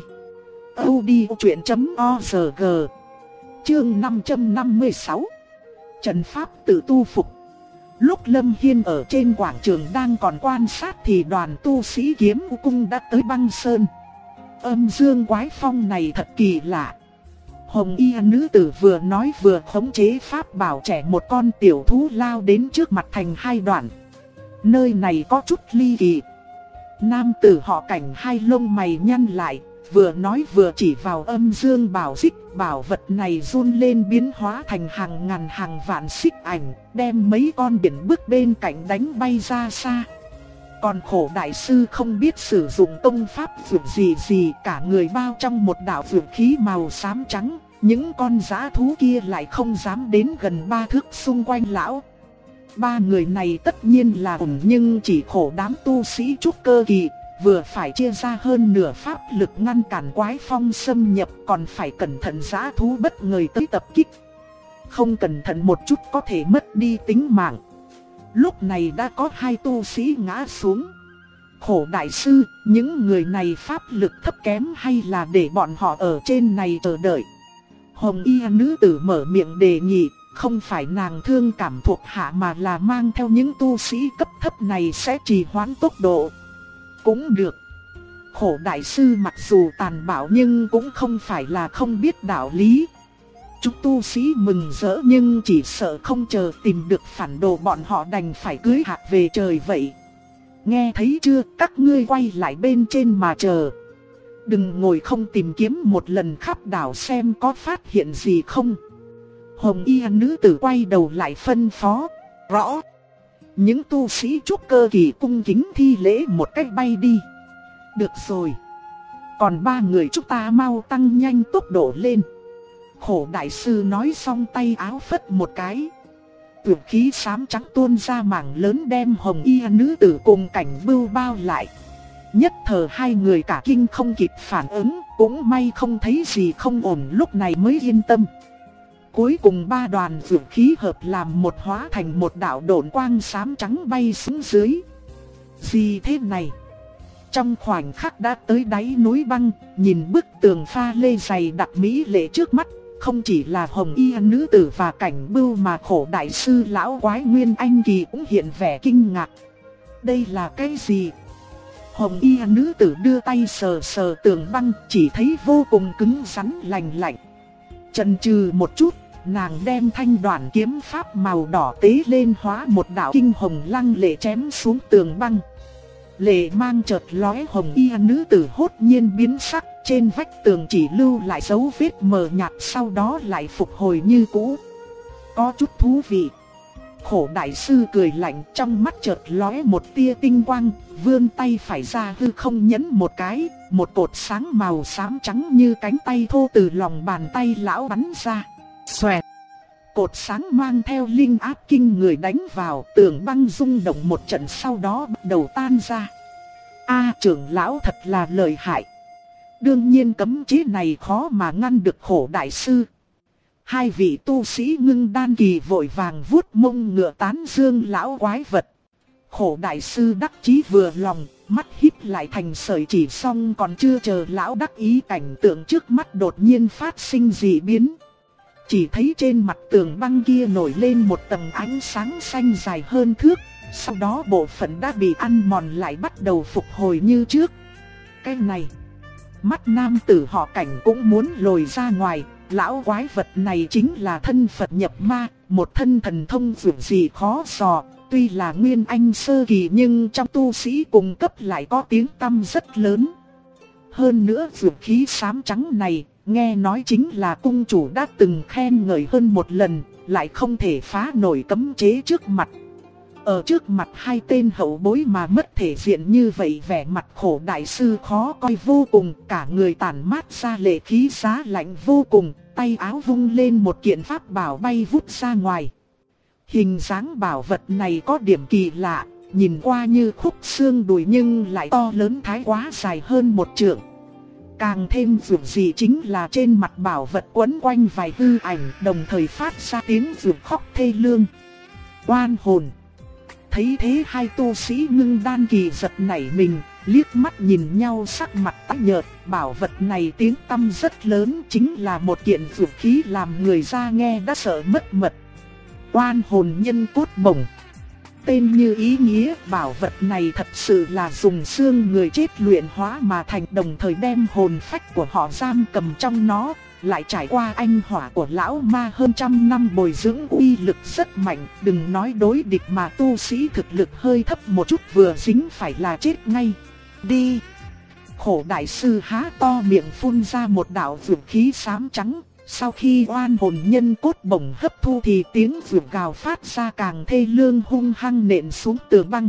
audiochuyện.org. Chương 556. Trận pháp tự tu phục. Lúc Lâm Hiên ở trên quảng trường đang còn quan sát thì đoàn tu sĩ Kiếm Cung đã tới Băng Sơn. Âm dương quái phong này thật kỳ lạ. Hồng y nữ tử vừa nói vừa khống chế pháp bảo trẻ một con tiểu thú lao đến trước mặt thành hai đoạn. Nơi này có chút ly kỳ. Nam tử họ Cảnh hai lông mày nhăn lại, vừa nói vừa chỉ vào âm dương bảo xích. Bảo vật này run lên biến hóa thành hàng ngàn hàng vạn xích ảnh, đem mấy con biển bước bên cạnh đánh bay ra xa. Còn Khổ đại sư không biết sử dụng tông pháp vượt gì, cả người bao trong một đạo vượt khí màu xám trắng. Những con dã thú kia lại không dám đến gần 3 thước xung quanh lão. Ba người này tất nhiên là ổn, nhưng chỉ khổ đám tu sĩ trúc cơ kỳ, vừa phải chia ra hơn nửa pháp lực ngăn cản quái phong xâm nhập, còn phải cẩn thận dã thú bất ngờ tới tập kích. Không cẩn thận một chút có thể mất đi tính mạng. Lúc này đã có 2 tu sĩ ngã xuống. Khổ đại sư, những người này pháp lực thấp kém hay là để bọn họ ở trên này chờ đợi? Hồng y nữ tử mở miệng đề nghị. Không phải nàng thương cảm thuộc hạ mà là mang theo những tu sĩ cấp thấp này sẽ trì hoãn tốc độ. Cũng được. Khổ đại sư mặc dù tàn bạo nhưng cũng không phải là không biết đạo lý. Chúng tu sĩ mừng rỡ nhưng chỉ sợ không chờ tìm được phản đồ bọn họ đành phải cưới hạc về trời vậy. Nghe thấy chưa, các ngươi quay lại bên trên mà chờ. Đừng ngồi không tìm kiếm một lần khắp đảo xem có phát hiện gì không. Hồng y nữ tử quay đầu lại phân phó. Rõ. Những tu sĩ trúc cơ kỳ cung kính thi lễ một cách bay đi. Được rồi. Còn 3 người chúng ta mau tăng nhanh tốc độ lên. Khổ đại sư nói xong tay áo phất một cái. Tuyệt khí xám trắng tuôn ra mảng lớn đem hồng y nữ tử cùng Cảnh Bưu bao lại. Nhất thời 2 người cả kinh không kịp phản ứng, cũng may không thấy gì không ổn lúc này mới yên tâm. Cuối cùng 3 đoàn vượt khí hợp làm một hóa thành một đạo độn quang xám trắng bay xuống dưới. Gì thế này? Trong khoảnh khắc đã tới đáy núi băng, nhìn bức tường pha lê dày đặc mỹ lệ trước mắt, không chỉ là hồng y nữ tử và Cảnh Bưu mà khổ đại sư lão quái Nguyên Anh Kỳ cũng hiện vẻ kinh ngạc. Đây là cái gì? Hồng y nữ tử đưa tay sờ sờ tường băng, chỉ thấy vô cùng cứng rắn lành lạnh. Chần chừ một chút, nàng đem thanh đoạn kiếm pháp màu đỏ tế lên hóa một đạo kinh hồng lăng lệ chém xuống tường băng. Lệ mang chợt lóe, hồng y nữ tử hốt nhiên biến sắc, trên vách tường chỉ lưu lại dấu vết mờ nhạt, sau đó lại phục hồi như cũ. Có chút thú vị. Khổ đại sư cười lạnh, trong mắt chợt lóe một tia tinh quang, vươn tay phải ra hư không nhấn một cái, một cột sáng màu xám trắng như cánh tay thô từ lòng bàn tay lão bắn ra. Xoẹt! Cột sáng mang theo linh áp kinh người đánh vào, tường băng rung động một trận sau đó bắt đầu tan ra. Trưởng lão thật là lợi hại. Đương nhiên cấm chế này khó mà ngăn được khổ đại sư. 2 vị tu sĩ ngưng đan kỳ vội vàng vuốt mông ngựa tán dương lão quái vật. Khổ đại sư đắc chí vừa lòng, mắt híp lại thành sợi chỉ, xong còn chưa chờ lão đắc ý, cảnh tượng trước mắt đột nhiên phát sinh dị biến. Chỉ thấy trên mặt tường băng kia nổi lên một tầng ánh sáng xanh dài hơn thước, sau đó bộ phận đã bị ăn mòn lại bắt đầu phục hồi như trước. Cái này, mắt nam tử họ Cảnh cũng muốn lồi ra ngoài. Lão quái vật này chính là thân Phật nhập ma, một thân thần thông dường gì khó dò. Tuy là nguyên anh sơ kỳ nhưng trong tu sĩ cùng cấp lại có tiếng tăm rất lớn. Hơn nữa dược khí xám trắng này, nghe nói chính là cung chủ đã từng khen ngợi hơn một lần, lại không thể phá nổi cấm chế trước mặt. Ở trước mặt 2 tên hậu bối mà mất thể diện như vậy, vẻ mặt khổ đại sư khó coi vô cùng, cả người tản mát ra lệ khí giá lạnh vô cùng, tay áo vung lên một kiện pháp bảo bay vút ra ngoài. Hình dáng bảo vật này có điểm kỳ lạ, nhìn qua như khúc xương đùi nhưng lại to lớn thái quá, dài hơn 1 trượng. Càng thêm dường gì chính là trên mặt bảo vật quấn quanh vài hư ảnh, đồng thời phát ra tiếng dường khóc thê lương. Oan hồn! Thấy thế 2 tu sĩ ngưng đan kỳ giật nảy mình, liếc mắt nhìn nhau sắc mặt tái nhợt. Bảo vật này tiếng tăm rất lớn, chính là một kiện vũ khí làm người ra nghe đã sợ mất mật. Oan hồn nhân cốt bổng. Tên như ý nghĩa, bảo vật này thật sự là dùng xương người chết luyện hóa mà thành, đồng thời đem hồn phách của họ giam cầm trong nó. Lại trải qua anh hỏa của lão ma hơn 100 năm bồi dưỡng, uy lực rất mạnh. Đừng nói đối địch mà tu sĩ thực lực hơi thấp một chút vừa dính phải là chết ngay. Đi! Khổ đại sư há to miệng phun ra một đạo vũ khí xám trắng. Sau khi oan hồn nhân cốt bổng hấp thu thì tiếng vượt gào phát ra càng thê lương, hung hăng nện xuống tường băng.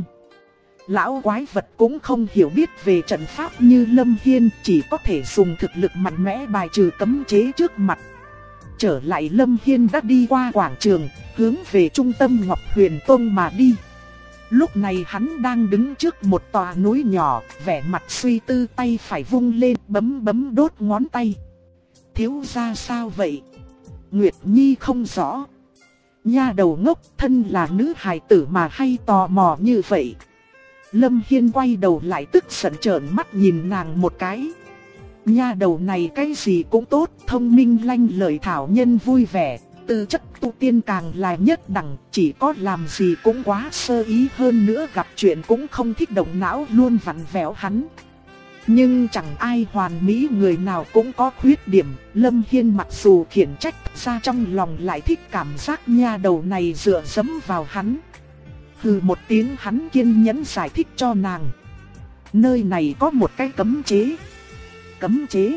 Lão quái vật cũng không hiểu biết về trận pháp như Lâm Hiên, chỉ có thể dùng thực lực mạnh mẽ bài trừ cấm chế trước mặt. Trở lại, Lâm Hiên đã đi qua quảng trường, hướng về trung tâm Ngọc Huyền Tông mà đi. Lúc này hắn đang đứng trước một tòa núi nhỏ, vẻ mặt suy tư, tay phải vung lên bấm đốt ngón tay. Thiếu gia sao vậy? Nguyệt Nhi không rõ. Nha đầu ngốc, thân là nữ hài tử mà hay tò mò như vậy. Lâm Hiên quay đầu lại tức giận trợn mắt nhìn nàng một cái. Nha đầu này cái gì cũng tốt, thông minh lanh lợi, thảo nhân vui vẻ, tư chất tu tiên càng là nhất đẳng, chỉ có làm gì cũng quá sơ ý, hơn nữa gặp chuyện cũng không thích động não, luôn vặn vẹo hắn. Nhưng chẳng ai hoàn mỹ, người nào cũng có khuyết điểm. Lâm Hiên mặc dù khiển trách ra, trong lòng lại thích cảm giác nha đầu này dựa dẫm vào hắn. Hừ một tiếng, hắn kiên nhẫn giải thích cho nàng. Nơi này có một cái cấm chế. Cấm chế?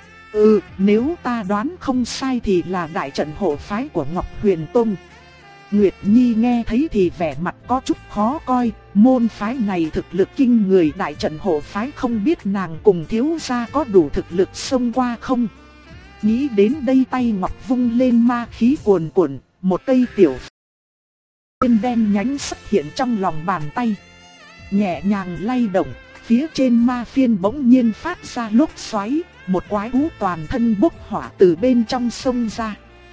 Nếu ta đoán không sai thì là đại trận hộ phái của Ngọc Huyền Tông. Nguyệt Nhi nghe thấy thì vẻ mặt có chút khó coi, môn phái này thực lực kinh người, đại trận hộ phái không biết nàng cùng thiếu gia có đủ thực lực xông qua không. Nghĩ đến đây tay ngọc vung lên, ma khí cuồn cuộn, một cây tiểu phiên đen nhánh xuất hiện trong lòng bàn tay. Nhẹ nhàng lay động, phía trên ma phiên bỗng nhiên phát ra lốc xoáy, một quái thú toàn thân bốc hỏa từ bên trong xông ra.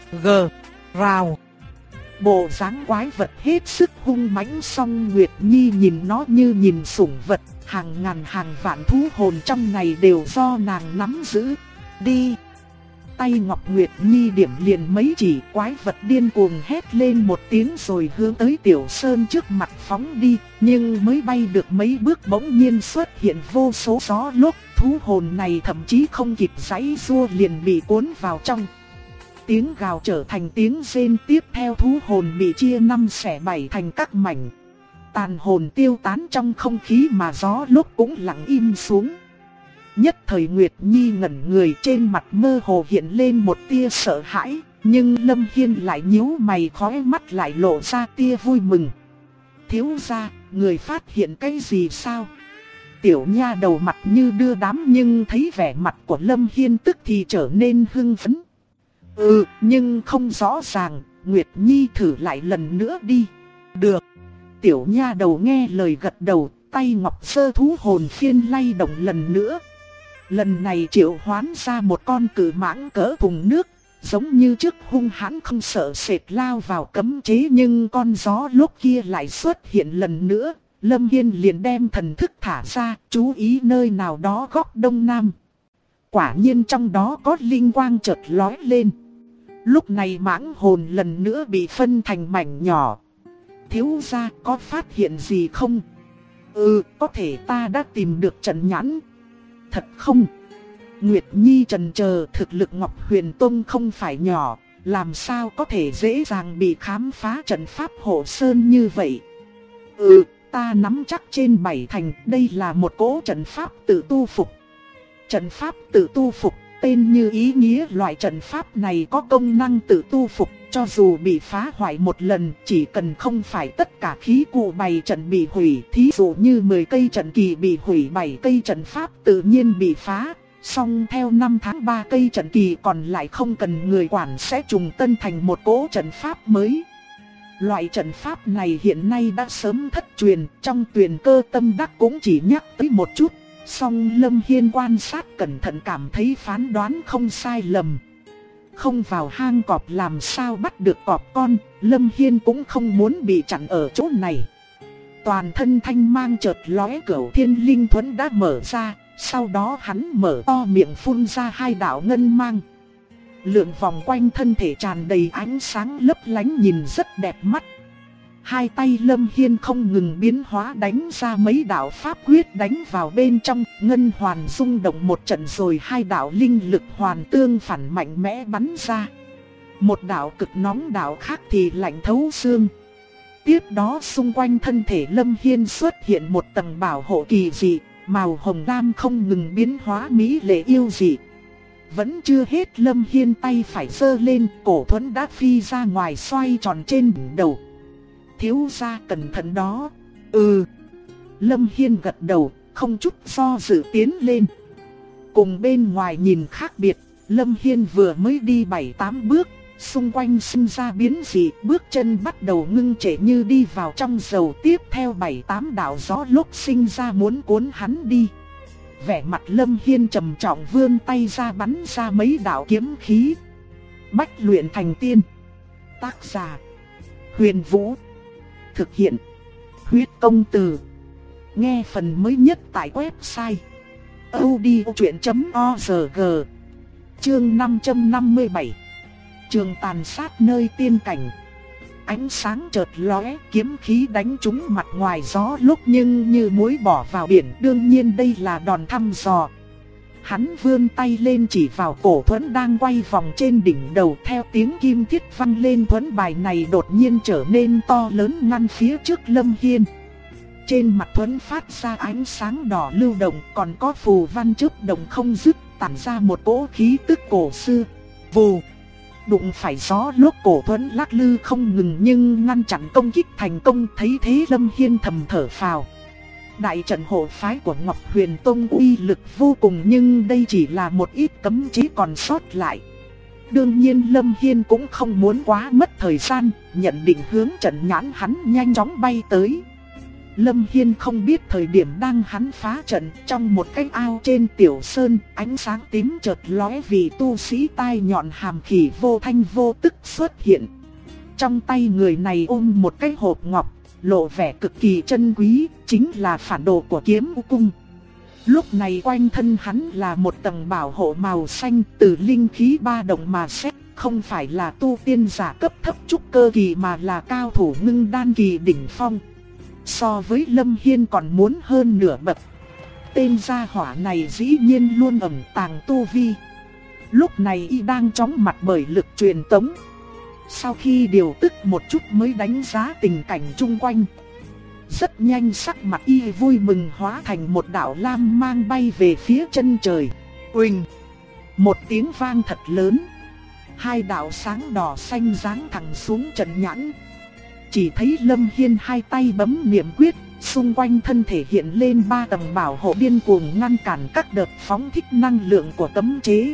Rào. Bộ dáng quái vật hết sức hung mãnh, song Nguyệt Nhi nhìn nó như nhìn sủng vật, hàng ngàn hàng vạn thú hồn trong này đều do nàng nắm giữ. Đi! Tay Ngọc Nguyệt Nhi điểm liền mấy chỉ, quái vật điên cuồng hét lên một tiếng rồi hướng tới Tiểu Sơn trước mặt phóng đi, nhưng mới bay được mấy bước bỗng nhiên xuất hiện vô số gió lốc, thú hồn này thậm chí không kịp giãy giụa liền bị cuốn vào trong. Tiếng gào trở thành tiếng rên, tiếp theo thú hồn bị chia năm xẻ bảy thành các mảnh. Tàn hồn tiêu tán trong không khí mà gió lốc cũng lặng im xuống. Nhất thời Nguyệt Nhi ngẩn người, trên mặt mơ hồ hiện lên một tia sợ hãi, nhưng Lâm Hiên lại nhíu mày, khóe mắt lại lộ ra tia vui mừng. Thiếu gia, người phát hiện cái gì sao? Tiểu nha đầu mặt như đưa đám nhưng thấy vẻ mặt của Lâm Hiên tức thì trở nên hưng phấn. Nhưng không rõ ràng, Nguyệt Nhi thử lại lần nữa đi. Được. Tiểu nha đầu nghe lời gật đầu, tay ngọc sơ thú hồn phiên lay động lần nữa. Lần này triệu hoán ra một con cự mãng cỡ thùng nước, giống như trước hung hãn không sợ sệt lao vào cấm chế, nhưng con gió lốc kia lại xuất hiện lần nữa. Lâm Hiên liền đem thần thức thả ra, chú ý nơi nào đó góc đông nam. Quả nhiên trong đó có linh quang chợt lóe lên. Lúc này mãng hồn lần nữa bị phân thành mảnh nhỏ. Thiếu gia có phát hiện gì không? Có thể ta đã tìm được trận nhãn. Thật không? Nguyệt Nhi chần chờ, thực lực Ngọc Huyền Tông không phải nhỏ, làm sao có thể dễ dàng bị khám phá trận pháp hộ sơn như vậy? Ta nắm chắc trên 7 thành, đây là một cỗ trận pháp tự tu phục. Trận pháp tự tu phục, tên như ý nghĩa, loại trận pháp này có công năng tự tu phục, cho dù bị phá hoại một lần, chỉ cần không phải tất cả khí cụ bày trận bị hủy, thí dụ như 10 cây trận kỳ bị hủy, 7 cây trận pháp tự nhiên bị phá, song theo năm tháng 3 cây trận kỳ còn lại không cần người quản sẽ trùng tân thành một cỗ trận pháp mới. Loại trận pháp này hiện nay đã sớm thất truyền, trong Tuyền Cơ Tâm Đắc cũng chỉ nhắc tới một chút. Song Lâm Hiên quan sát cẩn thận cảm thấy phán đoán không sai lầm. Không vào hang cọp làm sao bắt được cọp con, Lâm Hiên cũng không muốn bị chặn ở chỗ này. Toàn thân thanh mang chợt lóe, Cửu Thiên Linh Thuẫn đã mở ra, sau đó hắn mở to miệng phun ra 2 đạo ngân mang. Lượn vòng quanh thân thể tràn đầy ánh sáng lấp lánh, nhìn rất đẹp mắt. Hai tay Lâm Hiên không ngừng biến hóa, đánh ra mấy đạo pháp quyết đánh vào bên trong, ngân hoàn rung động một trận rồi 2 đạo linh lực hoàn tương phản mạnh mẽ bắn ra. Một đạo cực nóng, đạo khác thì lạnh thấu xương. Tiếp đó xung quanh thân thể Lâm Hiên xuất hiện một tầng bảo hộ kỳ dị, màu hồng lam không ngừng biến hóa mỹ lệ yêu dị. Vẫn chưa hết, Lâm Hiên tay phải giơ lên, cổ thuẫn đã phi ra ngoài xoay tròn trên đỉnh đầu. Thiếu gia cẩn thận đó. Lâm Hiên gật đầu, không chút do dự tiến lên. Cùng bên ngoài nhìn khác biệt, Lâm Hiên vừa mới đi 7-8 bước, xung quanh sinh ra biến dị, bước chân bắt đầu ngưng trệ như đi vào trong dầu. Tiếp theo 7-8 đạo gió lốc sinh ra muốn cuốn hắn đi. Vẻ mặt Lâm Hiên trầm trọng, vươn tay ra bắn ra mấy đạo kiếm khí. Bách luyện thành tiên. Tác giả Huyền Vũ. Thực hiện Huyết Công Từ. Nghe phần mới nhất tại website audiochuyện.org. Chương 557. Trường tàn sát nơi tiên cảnh. ánh sáng chợt lóe, kiếm khí đánh trúng mặt ngoài gió lúc nhưng như muối bỏ vào biển, đương nhiên đây là đòn thăm dò. Hắn vươn tay lên chỉ vào cổ thuẫn đang quay vòng trên đỉnh đầu, theo tiếng kim thiết vang lên, thuẫn bài này đột nhiên trở nên to lớn ngăn phía trước Lâm Hiên. Trên mặt thuẫn phát ra ánh sáng đỏ lưu động, còn có phù văn chớp động không dứt, tản ra một cỗ khí tức cổ xưa. Vù, đụng phải gió lốc, cổ thuẫn lắc lư không ngừng nhưng ngăn chặn công kích thành công. Thấy thế Lâm Hiên thầm thở phào. Đại trận hộ phái của Ngọc Huyền Tông uy lực vô cùng, nhưng đây chỉ là một ít cấm chế còn sót lại. Đương nhiên Lâm Hiên cũng không muốn quá mất thời gian, nhận định hướng trận nhãn hắn nhanh chóng bay tới. Lâm Hiên không biết thời điểm đang hắn phá trận, trong một cái ao trên tiểu sơn, ánh sáng tím chợt lóe, vì tu sĩ tai nhọn hàm khỉ vô thanh vô tức xuất hiện. Trong tay người này ôm một cái hộp ngọc, lộ vẻ cực kỳ chân quý, chính là phản đồ của Kiếm U Cung. Lúc này quanh thân hắn là một tầng bảo hộ màu xanh, từ linh khí ba động mà xét, không phải là tu tiên giả cấp thấp trúc cơ kỳ mà là cao thủ ngưng đan kỳ đỉnh phong. So với Lâm Hiên còn muốn hơn nửa bậc. Tên gia hỏa này dĩ nhiên luôn ẩn tàng tu vi. Lúc này y đang chóng mặt bởi lực truyền tống. Sau khi điều tức một chút mới đánh giá tình cảnh chung quanh. Rất nhanh sắc mặt y vui mừng, hóa thành một đạo lam mang bay về phía chân trời. Uỳnh! Một tiếng vang thật lớn. Hai đạo sáng đỏ xanh giáng thẳng xuống trận nhãn. Chỉ thấy Lâm Hiên hai tay bấm niệm quyết, xung quanh thân thể hiện lên ba tầng bảo hộ điên cuồng ngăn cản các đợt phóng thích năng lượng của cấm chế.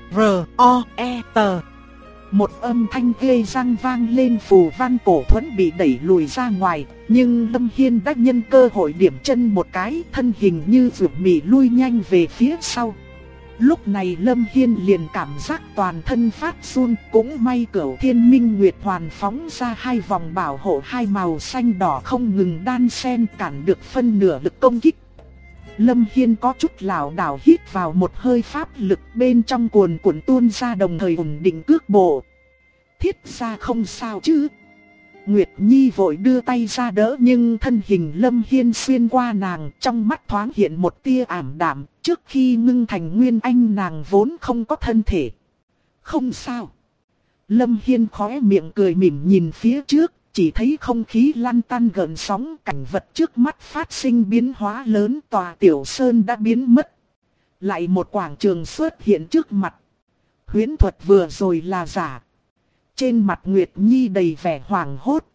R-O-E-T. Một âm thanh ghê răng vang lên, phù văn cổ thuẫn bị đẩy lùi ra ngoài, nhưng Lâm Hiên đã nhân cơ hội điểm chân một cái, thân hình như vượt mì lui nhanh về phía sau. Lúc này Lâm Hiên liền cảm giác toàn thân phát run, cũng may Cửu Thiên Minh Nguyệt Hoàn phóng ra hai vòng bảo hộ hai màu xanh đỏ không ngừng đan xen, cản được phân nửa lực công kích. Lâm Hiên có chút lảo đảo hít vào một hơi pháp lực, bên trong cuồn cuộn tuôn ra, đồng thời ổn định cước bộ. Thiết ra không sao chứ? Nguyệt Nhi vội đưa tay ra đỡ, nhưng thân hình Lâm Hiên xuyên qua nàng, trong mắt thoáng hiện một tia ảm đạm, trước khi ngưng thành nguyên anh nàng vốn không có thân thể. Không sao. Lâm Hiên khóe miệng cười mỉm nhìn phía trước, chỉ thấy không khí lăn tăn gợn sóng, cảnh vật trước mắt phát sinh biến hóa lớn, tòa tiểu sơn đã biến mất. Lại một quảng trường xuất hiện trước mặt. Huyễn thuật vừa rồi là giả. Trên mặt Nguyệt Nhi đầy vẻ hoảng hốt.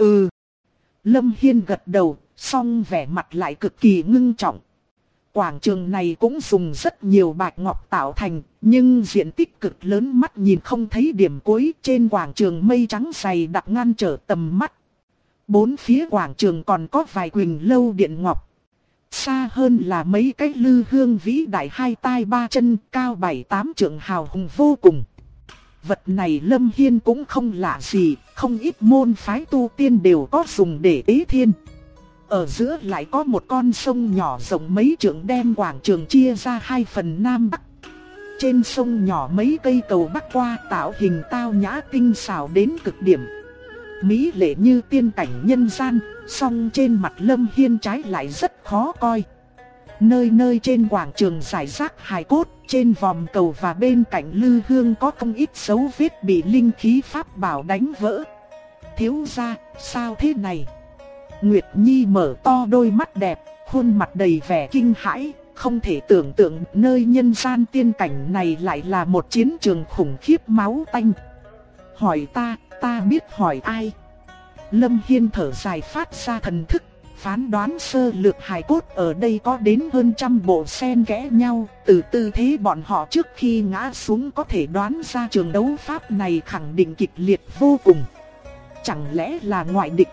Lâm Hiên gật đầu, song vẻ mặt lại cực kỳ ngưng trọng. Quảng trường này cũng dùng rất nhiều bạch ngọc tạo thành, nhưng diện tích cực lớn, mắt nhìn không thấy điểm cuối. Trên quảng trường mây trắng dày đặc ngăn trở tầm mắt. Bốn phía quảng trường còn có vài quỳnh lâu điện ngọc. Xa hơn là mấy cái lư hương vĩ đại hai tai ba chân, cao 7-8 trượng, hào hùng vô cùng. Vật này Lâm Hiên cũng không lạ gì, không ít môn phái tu tiên đều có dùng để tế thiên. Ở giữa lại có một con sông nhỏ rộng mấy trượng, đem quảng trường chia ra hai phần nam bắc. Trên sông nhỏ mấy cây cầu bắc qua, tạo hình tao nhã tinh xảo đến cực điểm. Mỹ lệ như tiên cảnh nhân gian, song trên mặt Lâm Hiên trái lại rất khó coi. Nơi nơi trên quảng trường rải rác hài cốt, trên vòm cầu và bên cạnh lư hương có không ít dấu vết bị linh khí pháp bảo đánh vỡ. Thiếu gia, sao thế này? Nguyệt Nhi mở to đôi mắt đẹp, khuôn mặt đầy vẻ kinh hãi, không thể tưởng tượng nơi nhân gian tiên cảnh này lại là một chiến trường khủng khiếp máu tanh. Hỏi ta biết hỏi ai? Lâm Hiên thở dài phát ra thần thức, phán đoán sơ lược hài cốt ở đây có đến hơn 100 bộ xen kẽ nhau, từ tư thế bọn họ trước khi ngã xuống có thể đoán ra trường đấu pháp này khẳng định kịch liệt vô cùng. Chẳng lẽ là ngoại địch?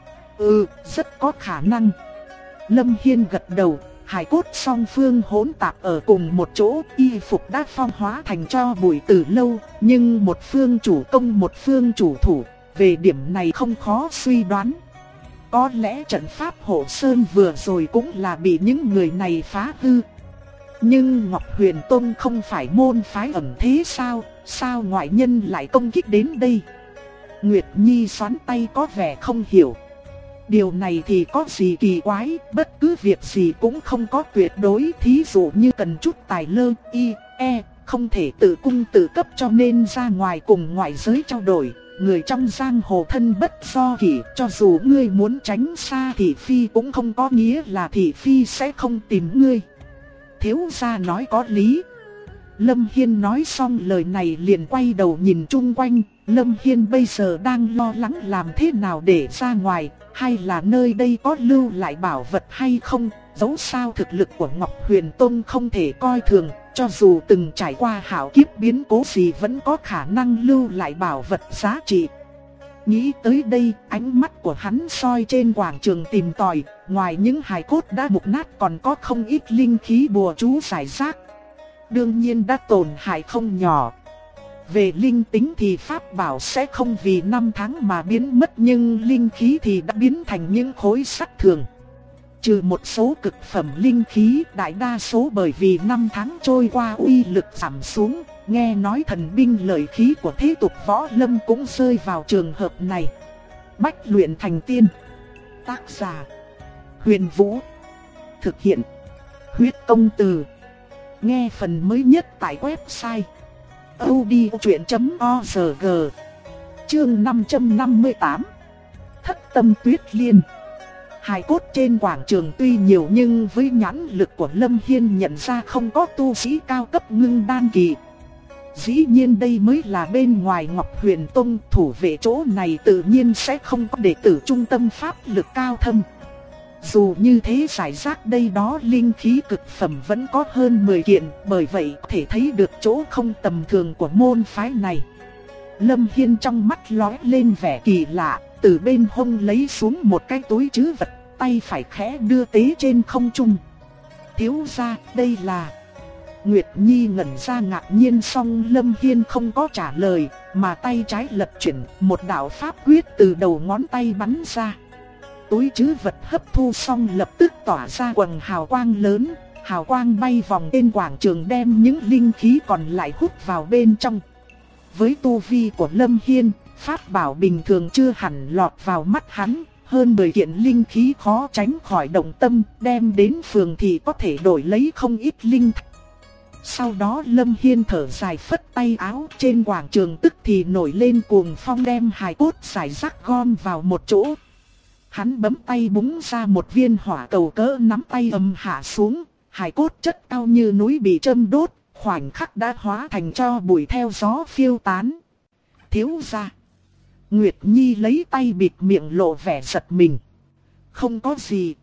Rất có khả năng. Lâm Hiên gật đầu, hài cốt song phương hỗn tạp ở cùng một chỗ, y phục đã phong hóa thành tro bụi từ lâu, nhưng một phương chủ công một phương chủ thủ, về điểm này không khó suy đoán. Có lẽ trận pháp hộ sơn vừa rồi cũng là bị những người này phá hư. Nhưng Ngọc Huyền Tông không phải môn phái ẩn thế sao ngoại nhân lại công kích đến đây? Nguyệt Nhi xoắn tay có vẻ không hiểu. Điều này thì có gì kỳ quái, bất cứ việc gì cũng không có tuyệt đối. Thí dụ như cần chút tài lơ, không thể tự cung tự cấp cho nên ra ngoài cùng ngoại giới trao đổi. Người trong giang hồ thân bất do kỷ, cho dù ngươi muốn tránh xa thị phi cũng không có nghĩa là thị phi sẽ không tìm ngươi. Thiếu gia nói có lý. Lâm Hiên nói xong lời này liền quay đầu nhìn chung quanh. Lâm Hiên bây giờ đang lo lắng làm thế nào để ra ngoài, hay là nơi đây có lưu lại bảo vật hay không. Dẫu sao thực lực của Ngọc Huyền Tông không thể coi thường, cho dù từng trải qua hảo kiếp biến cố gì vẫn có khả năng lưu lại bảo vật giá trị. Nghĩ tới đây, ánh mắt của hắn soi trên quảng trường tìm tòi, ngoài những hài cốt đã mục nát còn có không ít linh khí bùa chú rải rác. Đương nhiên đã tổn hại không nhỏ. Về linh tính thì pháp bảo sẽ không vì năm tháng mà biến mất, nhưng linh khí thì đã biến thành những khối sắt thường. Trừ một số cực phẩm linh khí, đại đa số bởi vì năm tháng trôi qua uy lực giảm xuống. Nghe nói thần binh lợi khí của thế tục võ lâm cũng rơi vào trường hợp này. Bách luyện thành tiên. Tác giả: Huyền Vũ. Thực hiện: Huyết Công Từ. Nghe phần mới nhất tại website audiochuyện.org. Chương 558. Thất tâm tuyết liên. Hài cốt trên quảng trường tuy nhiều nhưng với nhãn lực của Lâm Hiên nhận ra không có tu sĩ cao cấp ngưng đan kỳ. Dĩ nhiên đây mới là bên ngoài Ngọc Huyền Tông, thủ vệ chỗ này tự nhiên sẽ không có đệ tử trung tâm pháp lực cao thâm. Dù như thế giải rác đây đó linh khí cực phẩm vẫn có hơn 10 kiện, bởi vậy có thể thấy được chỗ không tầm thường của môn phái này. Lâm Hiên trong mắt lóe lên vẻ kỳ lạ, từ bên hông lấy xuống một cái túi trữ vật, tay phải khẽ đưa tế trên không trung. Thiếu gia, đây là... Nguyệt Nhi ngẩn ra ngạc nhiên, song Lâm Hiên không có trả lời, mà tay trái lật chuyển, một đạo pháp quyết từ đầu ngón tay bắn ra. Túi trữ vật hấp thu xong lập tức tỏa ra quầng hào quang lớn, hào quang bay vòng trên quảng trường đem những linh khí còn lại hút vào bên trong. Với tu vi của Lâm Hiên, pháp bảo bình thường chưa hẳn lọt vào mắt hắn, hơn 10 kiện linh khí khó tránh khỏi động tâm, đem đến phường thì có thể đổi lấy không ít linh thạch. Sau đó Lâm Hiên thở dài phất tay áo, trên quảng trường tức thì nổi lên cuồng phong đem hài cốt rải rác gom vào một chỗ. Hắn bấm tay búng ra một viên hỏa cầu cỡ nắm tay ầm hạ xuống, hài cốt chất cao như núi bị châm đốt, khoảnh khắc đã hóa thành tro bụi theo gió phiêu tán. Thiếu gia. Nguyệt Nhi lấy tay bịt miệng lộ vẻ giật mình. Không có gì.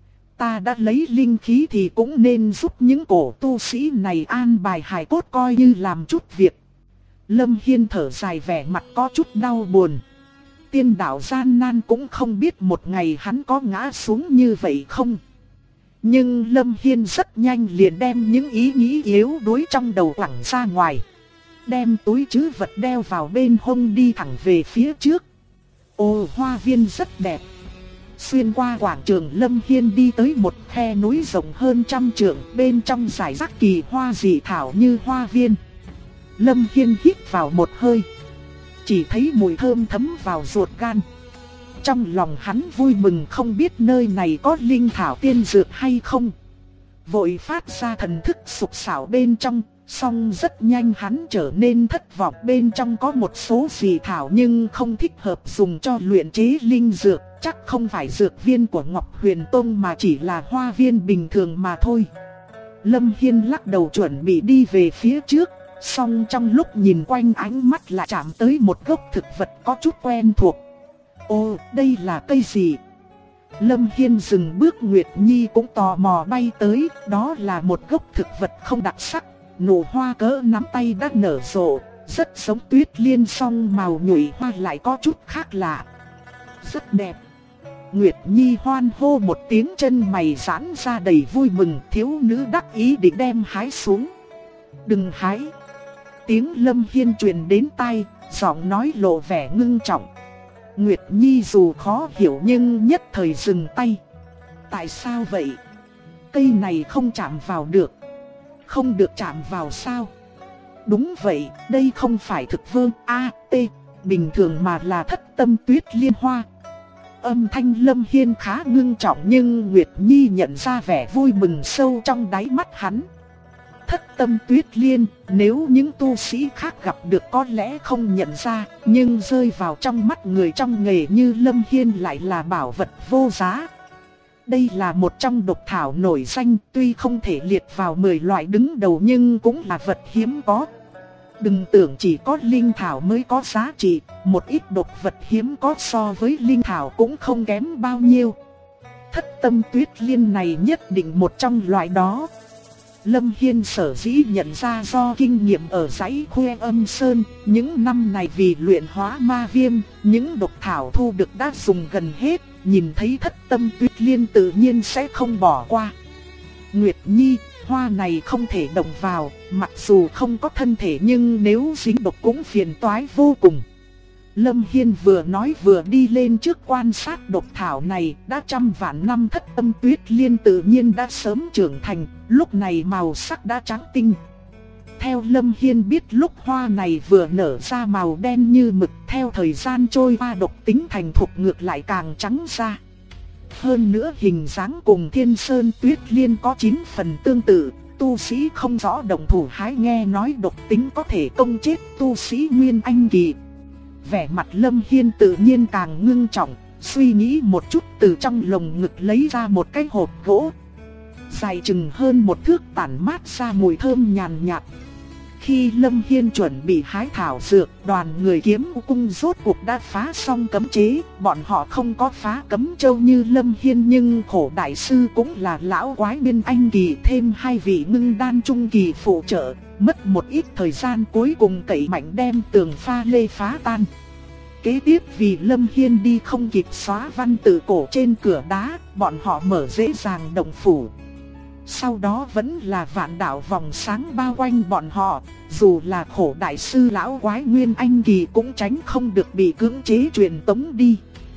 Ta đã lấy linh khí thì cũng nên giúp những cổ tu sĩ này an bài hài cốt coi như làm chút việc. Lâm Hiên thở dài vẻ mặt có chút đau buồn. Tiên đạo gian nan cũng không biết một ngày hắn có ngã xuống như vậy không. Nhưng Lâm Hiên rất nhanh liền đem những ý nghĩ yếu đuối trong đầu quẳng ra ngoài. Đem túi trữ vật đeo vào bên hông đi thẳng về phía trước. Ồ, hoa viên rất đẹp. Xuyên qua quảng trường, Lâm Hiên đi tới một khe núi rộng hơn 100 trượng, bên trong rải rác kỳ hoa dị thảo như hoa viên. Lâm Hiên hít vào một hơi, chỉ thấy mùi thơm thấm vào ruột gan. Trong lòng hắn vui mừng không biết nơi này có linh thảo tiên dược hay không. Vội phát ra thần thức sục sạo bên trong, song rất nhanh hắn trở nên thất vọng. Bên trong có một số dị thảo nhưng không thích hợp dùng cho luyện chế linh dược, chắc không phải dược viên của Ngọc Huyền Tông mà chỉ là hoa viên bình thường mà thôi. Lâm Hiên lắc đầu chuẩn bị đi về phía trước, song trong lúc nhìn quanh ánh mắt lại chạm tới một gốc thực vật có chút quen thuộc. Ồ, đây là cây gì? Lâm Hiên dừng bước, Nguyệt Nhi cũng tò mò bay tới. Đó là một gốc thực vật không đặc sắc, nụ hoa cỡ nắm tay đã nở rộ, rất giống tuyết liên song màu nhụy hoa lại có chút khác lạ. Rất đẹp. Nguyệt Nhi hoan hô một tiếng, chân mày giãn ra đầy vui mừng. Thiếu nữ đắc ý định đem hái xuống. Đừng hái. Tiếng Lâm Hiên truyền đến tai, giọng nói lộ vẻ ngưng trọng. Nguyệt Nhi dù khó hiểu nhưng nhất thời dừng tay. Tại sao vậy? Cây này không chạm vào được. Không được chạm vào sao? Đúng vậy, đây không phải thực vương A, T. bình thường mà là thất tâm tuyết liên hoa. Âm thanh Lâm Hiên khá ngưng trọng nhưng Nguyệt Nhi nhận ra vẻ vui mừng sâu trong đáy mắt hắn. Thất tâm tuyết liên, nếu những tu sĩ khác gặp được có lẽ không nhận ra, nhưng rơi vào trong mắt người trong nghề như Lâm Hiên lại là bảo vật vô giá. Đây là một trong độc thảo nổi danh, tuy không thể liệt vào 10 loại đứng đầu nhưng cũng là vật hiếm có. Đừng tưởng chỉ có linh thảo mới có giá trị, một ít độc vật hiếm có so với linh thảo cũng không kém bao nhiêu. Thất tâm tuyết liên này nhất định một trong loại đó. Lâm Hiên sở dĩ nhận ra do kinh nghiệm ở dãy Khuê Âm Sơn, những năm này vì luyện hóa ma viêm, những độc thảo thu được đã dùng gần hết, nhìn thấy thất tâm tuyết liên tự nhiên sẽ không bỏ qua. Nguyệt Nhi, hoa này không thể động vào, mặc dù không có thân thể nhưng nếu dính độc cũng phiền toái vô cùng. Lâm Hiên vừa nói vừa đi lên trước quan sát độc thảo này, đã trăm vạn năm thất tâm tuyết liên tự nhiên đã sớm trưởng thành, lúc này màu sắc đã trắng tinh. Theo Lâm Hiên biết lúc hoa này vừa nở ra màu đen như mực, theo thời gian trôi qua độc tính thành thục ngược lại càng trắng ra. Hơn nữa hình dáng cùng Thiên Sơn Tuyết Liên có 9 phần tương tự, tu sĩ không rõ động thủ hái nghe nói độc tính có thể công chết tu sĩ Nguyên Anh kỳ. Vẻ mặt Lâm Hiên tự nhiên càng ngưng trọng, suy nghĩ một chút từ trong lồng ngực lấy ra một cái hộp gỗ. Dài chừng hơn 1 thước tản mát ra mùi thơm nhàn nhạt. Khi Lâm Hiên chuẩn bị hái thảo dược, đoàn người Kiếm Cung rốt cuộc đã phá xong cấm chế. Bọn họ không có phá cấm châu như Lâm Hiên nhưng Khổ Đại Sư cũng là lão quái Nguyên Anh kỳ, thêm 2 vị ngưng đan trung kỳ phụ trợ. Mất một ít thời gian cuối cùng cậy mạnh đem tường pha lê phá tan. Kế tiếp vì Lâm Hiên đi không kịp xóa văn tự cổ trên cửa đá, bọn họ mở dễ dàng động phủ. Sau đó vẫn là vạn đạo vòng sáng bao quanh bọn họ, dù là Khổ Đại Sư lão quái Nguyên Anh kỳ cũng tránh không được bị cưỡng chế truyền tống đi.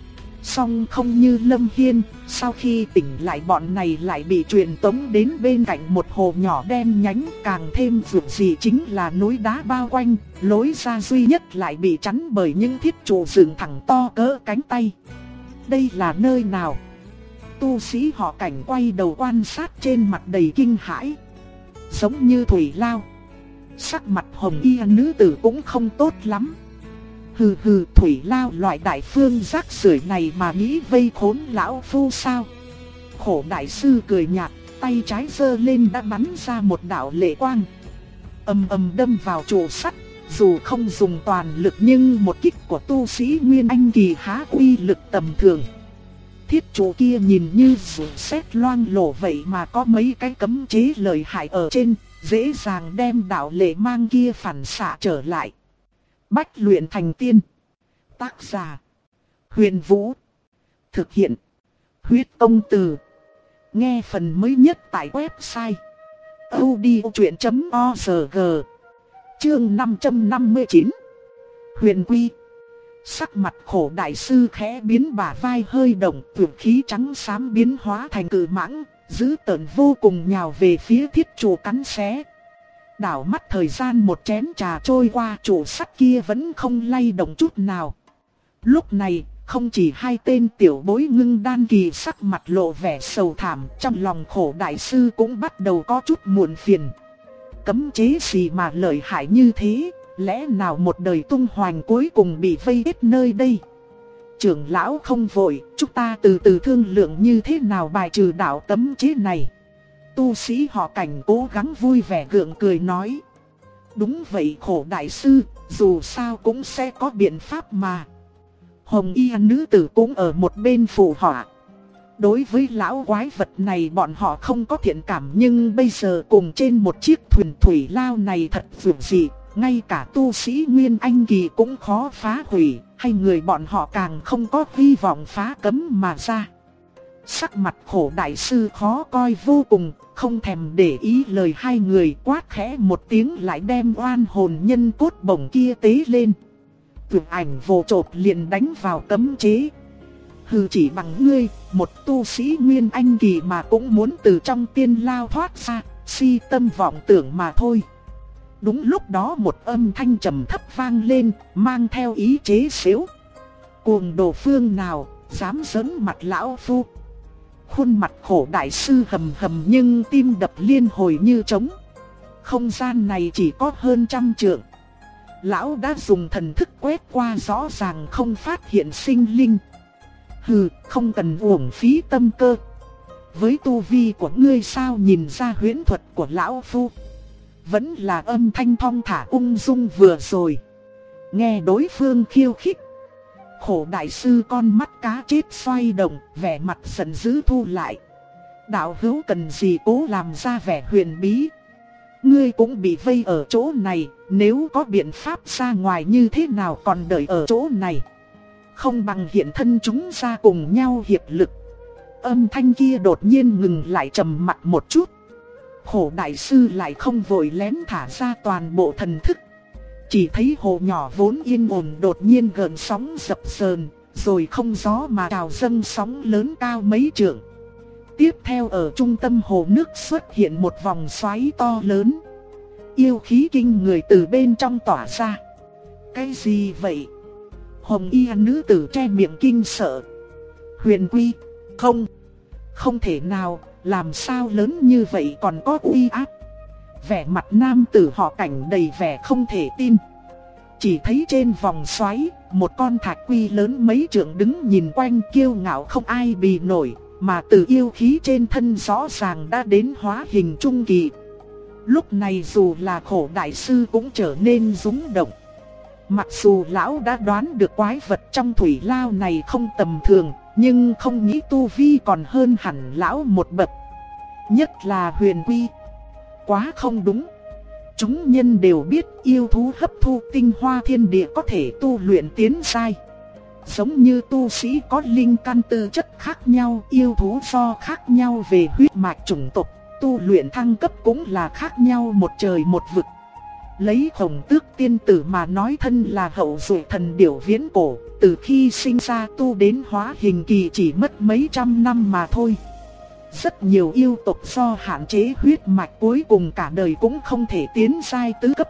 Song không như Lâm Hiên, sau khi tỉnh lại bọn này lại bị truyền tống đến bên cạnh một hồ nhỏ đen nhánh, càng thêm vượt gì chính là núi đá bao quanh, lối ra duy nhất lại bị chắn bởi những thiết trụ dựng thẳng to cỡ cánh tay. Đây là nơi nào? Tu sĩ họ Cảnh quay đầu quan sát trên mặt đầy kinh hãi. Giống như thủy lao. Sắc mặt hồng y nữ tử cũng không tốt lắm. Hừ hừ, thủy lao loại đại phương rác rưởi này mà nghĩ vây khốn lão phu sao? Khổ Đại Sư cười nhạt, tay trái giơ lên đã bắn ra một đạo lệ quang. Ầm ầm đâm vào trụ sắt, dù không dùng toàn lực nhưng một kích của tu sĩ Nguyên Anh kỳ há uy lực tầm thường. Thiết trụ kia nhìn như rủ sét loang lổ vậy mà có mấy cái cấm chế lợi hại ở trên, dễ dàng đem đạo lệ mang kia phản xạ trở lại. Bách luyện thành tiên. Tác giả: Huyền Vũ. Thực hiện: Huyết Công Từ. Nghe phần mới nhất tại website audiochuyện.org. Chương 559. Huyền Quy. Sắc mặt Khổ Đại Sư khẽ biến, bả vai hơi động, tuyệt khí trắng xám biến hóa thành cự mãng, dữ tợn vô cùng nhào về phía thiết trụ cắn xé. Đảo mắt thời gian một chén trà trôi qua, trụ sắt kia vẫn không lay động chút nào. Lúc này, không chỉ 2 tên tiểu bối ngưng đan kỳ sắc mặt lộ vẻ sầu thảm, trong lòng Khổ Đại Sư cũng bắt đầu có chút muộn phiền. Cấm chế gì mà lợi hại như thế, lẽ nào một đời tung hoành cuối cùng bị vây kết nơi đây? Trưởng lão không vội, chúng ta từ từ thương lượng như thế nào bài trừ đạo cấm chế này. Tu sĩ họ Cảnh cố gắng vui vẻ gượng cười nói. Đúng vậy Khổ Đại Sư, dù sao cũng sẽ có biện pháp mà. Hồng y nữ tử cũng ở một bên phụ họa. Đối với lão quái vật này bọn họ không có thiện cảm, nhưng bây giờ cùng trên một chiếc thuyền thủy lao này thật vượt dị. Ngay cả tu sĩ Nguyên Anh kỳ cũng khó phá hủy, hay người bọn họ càng không có hy vọng phá cấm mà ra. Sắc mặt Khổ Đại Sư khó coi vô cùng, không thèm để ý lời hai người, quát khẽ một tiếng lại đem oan hồn nhân cốt bổng kia tế lên. Tuyệt ảnh vô chộp liền đánh vào cấm chế. Hừ, chỉ bằng ngươi, một tu sĩ Nguyên Anh kỳ mà cũng muốn từ trong tiên lao thoát ra, si tâm vọng tưởng mà thôi. Đúng lúc đó một âm thanh trầm thấp vang lên, mang theo ý chế giễu. Cuồng đồ phương nào, dám giỡn mặt lão phu. Khuôn mặt khổ đại sư hầm hầm nhưng tim đập liên hồi như trống. Không gian này chỉ có hơn 100 trượng. Lão đã dùng thần thức quét qua rõ ràng không phát hiện sinh linh. Hừ, không cần uổng phí tâm cơ. Với tu vi của ngươi sao nhìn ra huyễn thuật của lão phu. Vẫn là âm thanh thong thả ung dung vừa rồi. Nghe đối phương khiêu khích, khổ đại sư con mắt cá chết xoay động, vẻ mặt giận dữ thu lại. Đạo hữu cần gì cố làm ra vẻ huyền bí. Ngươi cũng bị vây ở chỗ này, nếu có biện pháp ra ngoài như thế nào còn đợi ở chỗ này. Không bằng hiện thân chúng ra cùng nhau hiệp lực. Âm thanh kia đột nhiên ngừng lại, trầm mặt một chút. Khổ đại sư lại không vội lén thả ra toàn bộ thần thức. Chỉ thấy hồ nhỏ vốn yên ổn đột nhiên gợn sóng dập dờn, rồi không gió mà trào dâng sóng lớn cao mấy trượng. Tiếp theo ở trung tâm hồ nước xuất hiện một vòng xoáy to lớn. Yêu khí kinh người từ bên trong tỏa ra. Cái gì vậy? Hồng y nữ tử che miệng kinh sợ. Huyền quy, không thể nào, làm sao lớn như vậy còn có uy áp. Vẻ mặt nam tử họ Cảnh đầy vẻ không thể tin. Chỉ thấy trên vòng xoáy, một con thạch quy lớn mấy trượng đứng nhìn quanh kiêu ngạo không ai bì nổi, mà từ yêu khí trên thân rõ ràng đã đến hóa hình trung kỳ. Lúc này dù là khổ đại sư cũng trở nên rung động. Mặc dù lão đã đoán được quái vật trong thủy lao này không tầm thường, nhưng không nghĩ tu vi còn hơn hẳn lão một bậc. Nhất là huyền quy. Quá không đúng. Chúng nhân đều biết yêu thú hấp thu tinh hoa thiên địa có thể tu luyện tiến giai. Giống như tu sĩ có linh căn tư chất khác nhau, yêu thú do khác nhau về huyết mạch chủng tộc, tu luyện thăng cấp cũng là khác nhau một trời một vực. Lấy Hồng Tước tiên tử mà nói, thân là hậu duệ thần điểu viễn cổ, từ khi sinh ra tu đến hóa hình kỳ chỉ mất mấy trăm năm mà thôi. Rất nhiều yêu tộc do hạn chế huyết mạch cuối cùng cả đời cũng không thể tiến giai tứ cấp.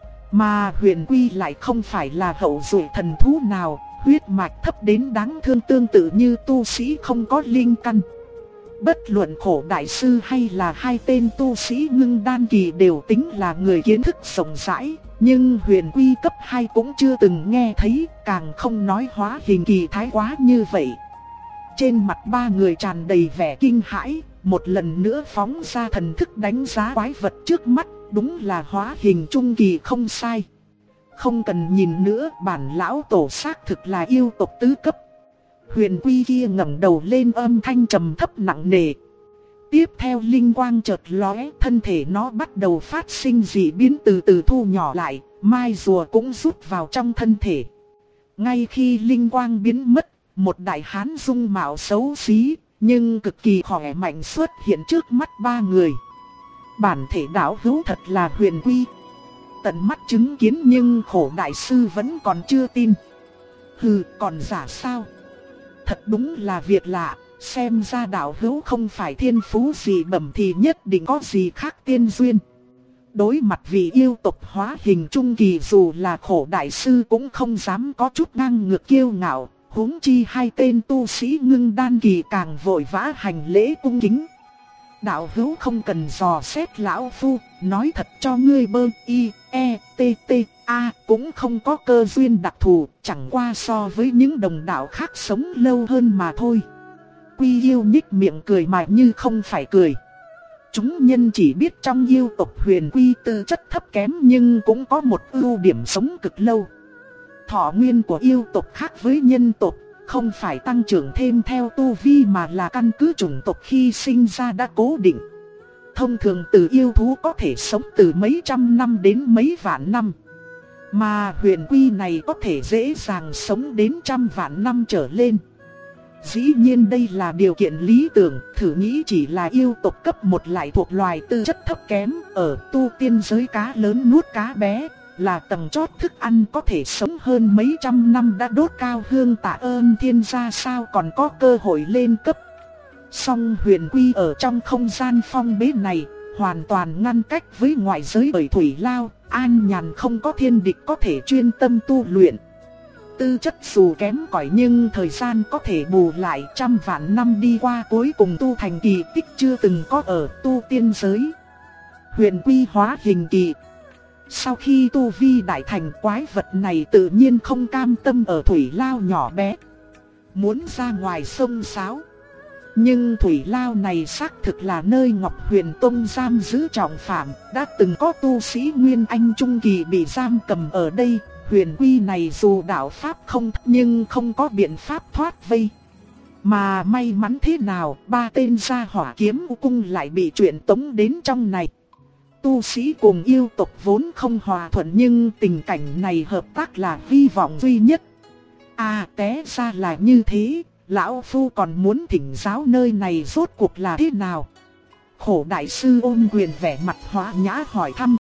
Mà huyền quy lại không phải là hậu duệ thần thú nào, huyết mạch thấp đến đáng thương tương tự như tu sĩ không có linh căn. Bất luận khổ đại sư hay là hai tên tu sĩ ngưng đan kỳ đều tính là người kiến thức rộng rãi, nhưng huyền quy cấp 2 cũng chưa từng nghe thấy, càng không nói hóa hình kỳ thái quá như vậy. Trên mặt ba người tràn đầy vẻ kinh hãi, một lần nữa phóng ra thần thức đánh giá quái vật trước mắt, đúng là hóa hình trung kỳ không sai. Không cần nhìn nữa, bản lão tổ xác thực là yêu tộc tứ cấp. Huyền quy kia ngẩng đầu lên, âm thanh trầm thấp nặng nề. Tiếp theo linh quang chợt lóe, thân thể nó bắt đầu phát sinh dị biến, từ từ thu nhỏ lại, mai rùa cũng rút vào trong thân thể. Ngay khi linh quang biến mất, một đại hán dung mạo xấu xí, nhưng cực kỳ khỏe mạnh xuất hiện trước mắt ba người. Bản thể đạo hữu thật là huyền quy. Tận mắt chứng kiến nhưng khổ đại sư vẫn còn chưa tin. Hừ, còn giả sao? Thật đúng là việc lạ, xem ra đạo hữu không phải thiên phú gì bẩm thì nhất định có gì khác tiên duyên. Đối mặt vì yêu tộc hóa hình trung kỳ, dù là khổ đại sư cũng không dám có chút ngang ngược kiêu ngạo, huống chi hai tên tu sĩ ngưng đan kỳ càng vội vã hành lễ cung kính. Đạo hữu không cần dò xét lão phu, nói thật cho ngươi bơ y, e, t, t, a cũng không có cơ duyên đặc thù, chẳng qua so với những đồng đạo khác sống lâu hơn mà thôi. Quy yêu nhích miệng cười mà như không phải cười. Chúng nhân chỉ biết trong yêu tộc huyền quy tư chất thấp kém nhưng cũng có một ưu điểm sống cực lâu. Thọ nguyên của yêu tộc khác với nhân tộc, không phải tăng trưởng thêm theo tu vi mà là căn cứ chủng tộc khi sinh ra đã cố định. Thông thường từ yêu thú có thể sống từ mấy trăm năm đến mấy vạn năm. Mà huyền quy này có thể dễ dàng sống đến trăm vạn năm trở lên. Dĩ nhiên đây là điều kiện lý tưởng, thử nghĩ chỉ là yêu tộc cấp 1 lại thuộc loài tư chất thấp kém, ở tu tiên giới cá lớn nuốt cá bé, là tầng chót thức ăn có thể sống hơn mấy trăm năm đã đốt cao hương tạ ơn thiên gia, sao còn có cơ hội lên cấp. Song huyền quy ở trong không gian phong bế này, hoàn toàn ngăn cách với ngoại giới bởi thủy lao, an nhàn không có thiên địch có thể chuyên tâm tu luyện. Tư chất dù kém cỏi nhưng thời gian có thể bù lại, trăm vạn năm đi qua cuối cùng tu thành kỳ tích chưa từng có ở tu tiên giới. Huyền quy hóa hình kỳ. Sau khi tu vi đại thành, quái vật này tự nhiên không cam tâm ở thủy lao nhỏ bé, muốn ra ngoài sông sáo. Nhưng thủy lao này xác thực là nơi Ngọc Huyền Tông giam giữ trọng phạm, đã từng có tu sĩ Nguyên Anh Trung Kỳ bị giam cầm ở đây. Huyền quy này dù đạo pháp không nhưng không có biện pháp thoát vây. Mà may mắn thế nào, ba tên gia hỏa kiếm cung lại bị truyền tống đến trong này. Tu sĩ cùng yêu tộc vốn không hòa thuận nhưng tình cảnh này hợp tác là hy vọng duy nhất. À té ra là như thế, lão phu còn muốn thỉnh giáo nơi này rốt cuộc là thế nào. Khổ đại sư ôn quyền vẻ mặt hóa nhã hỏi thăm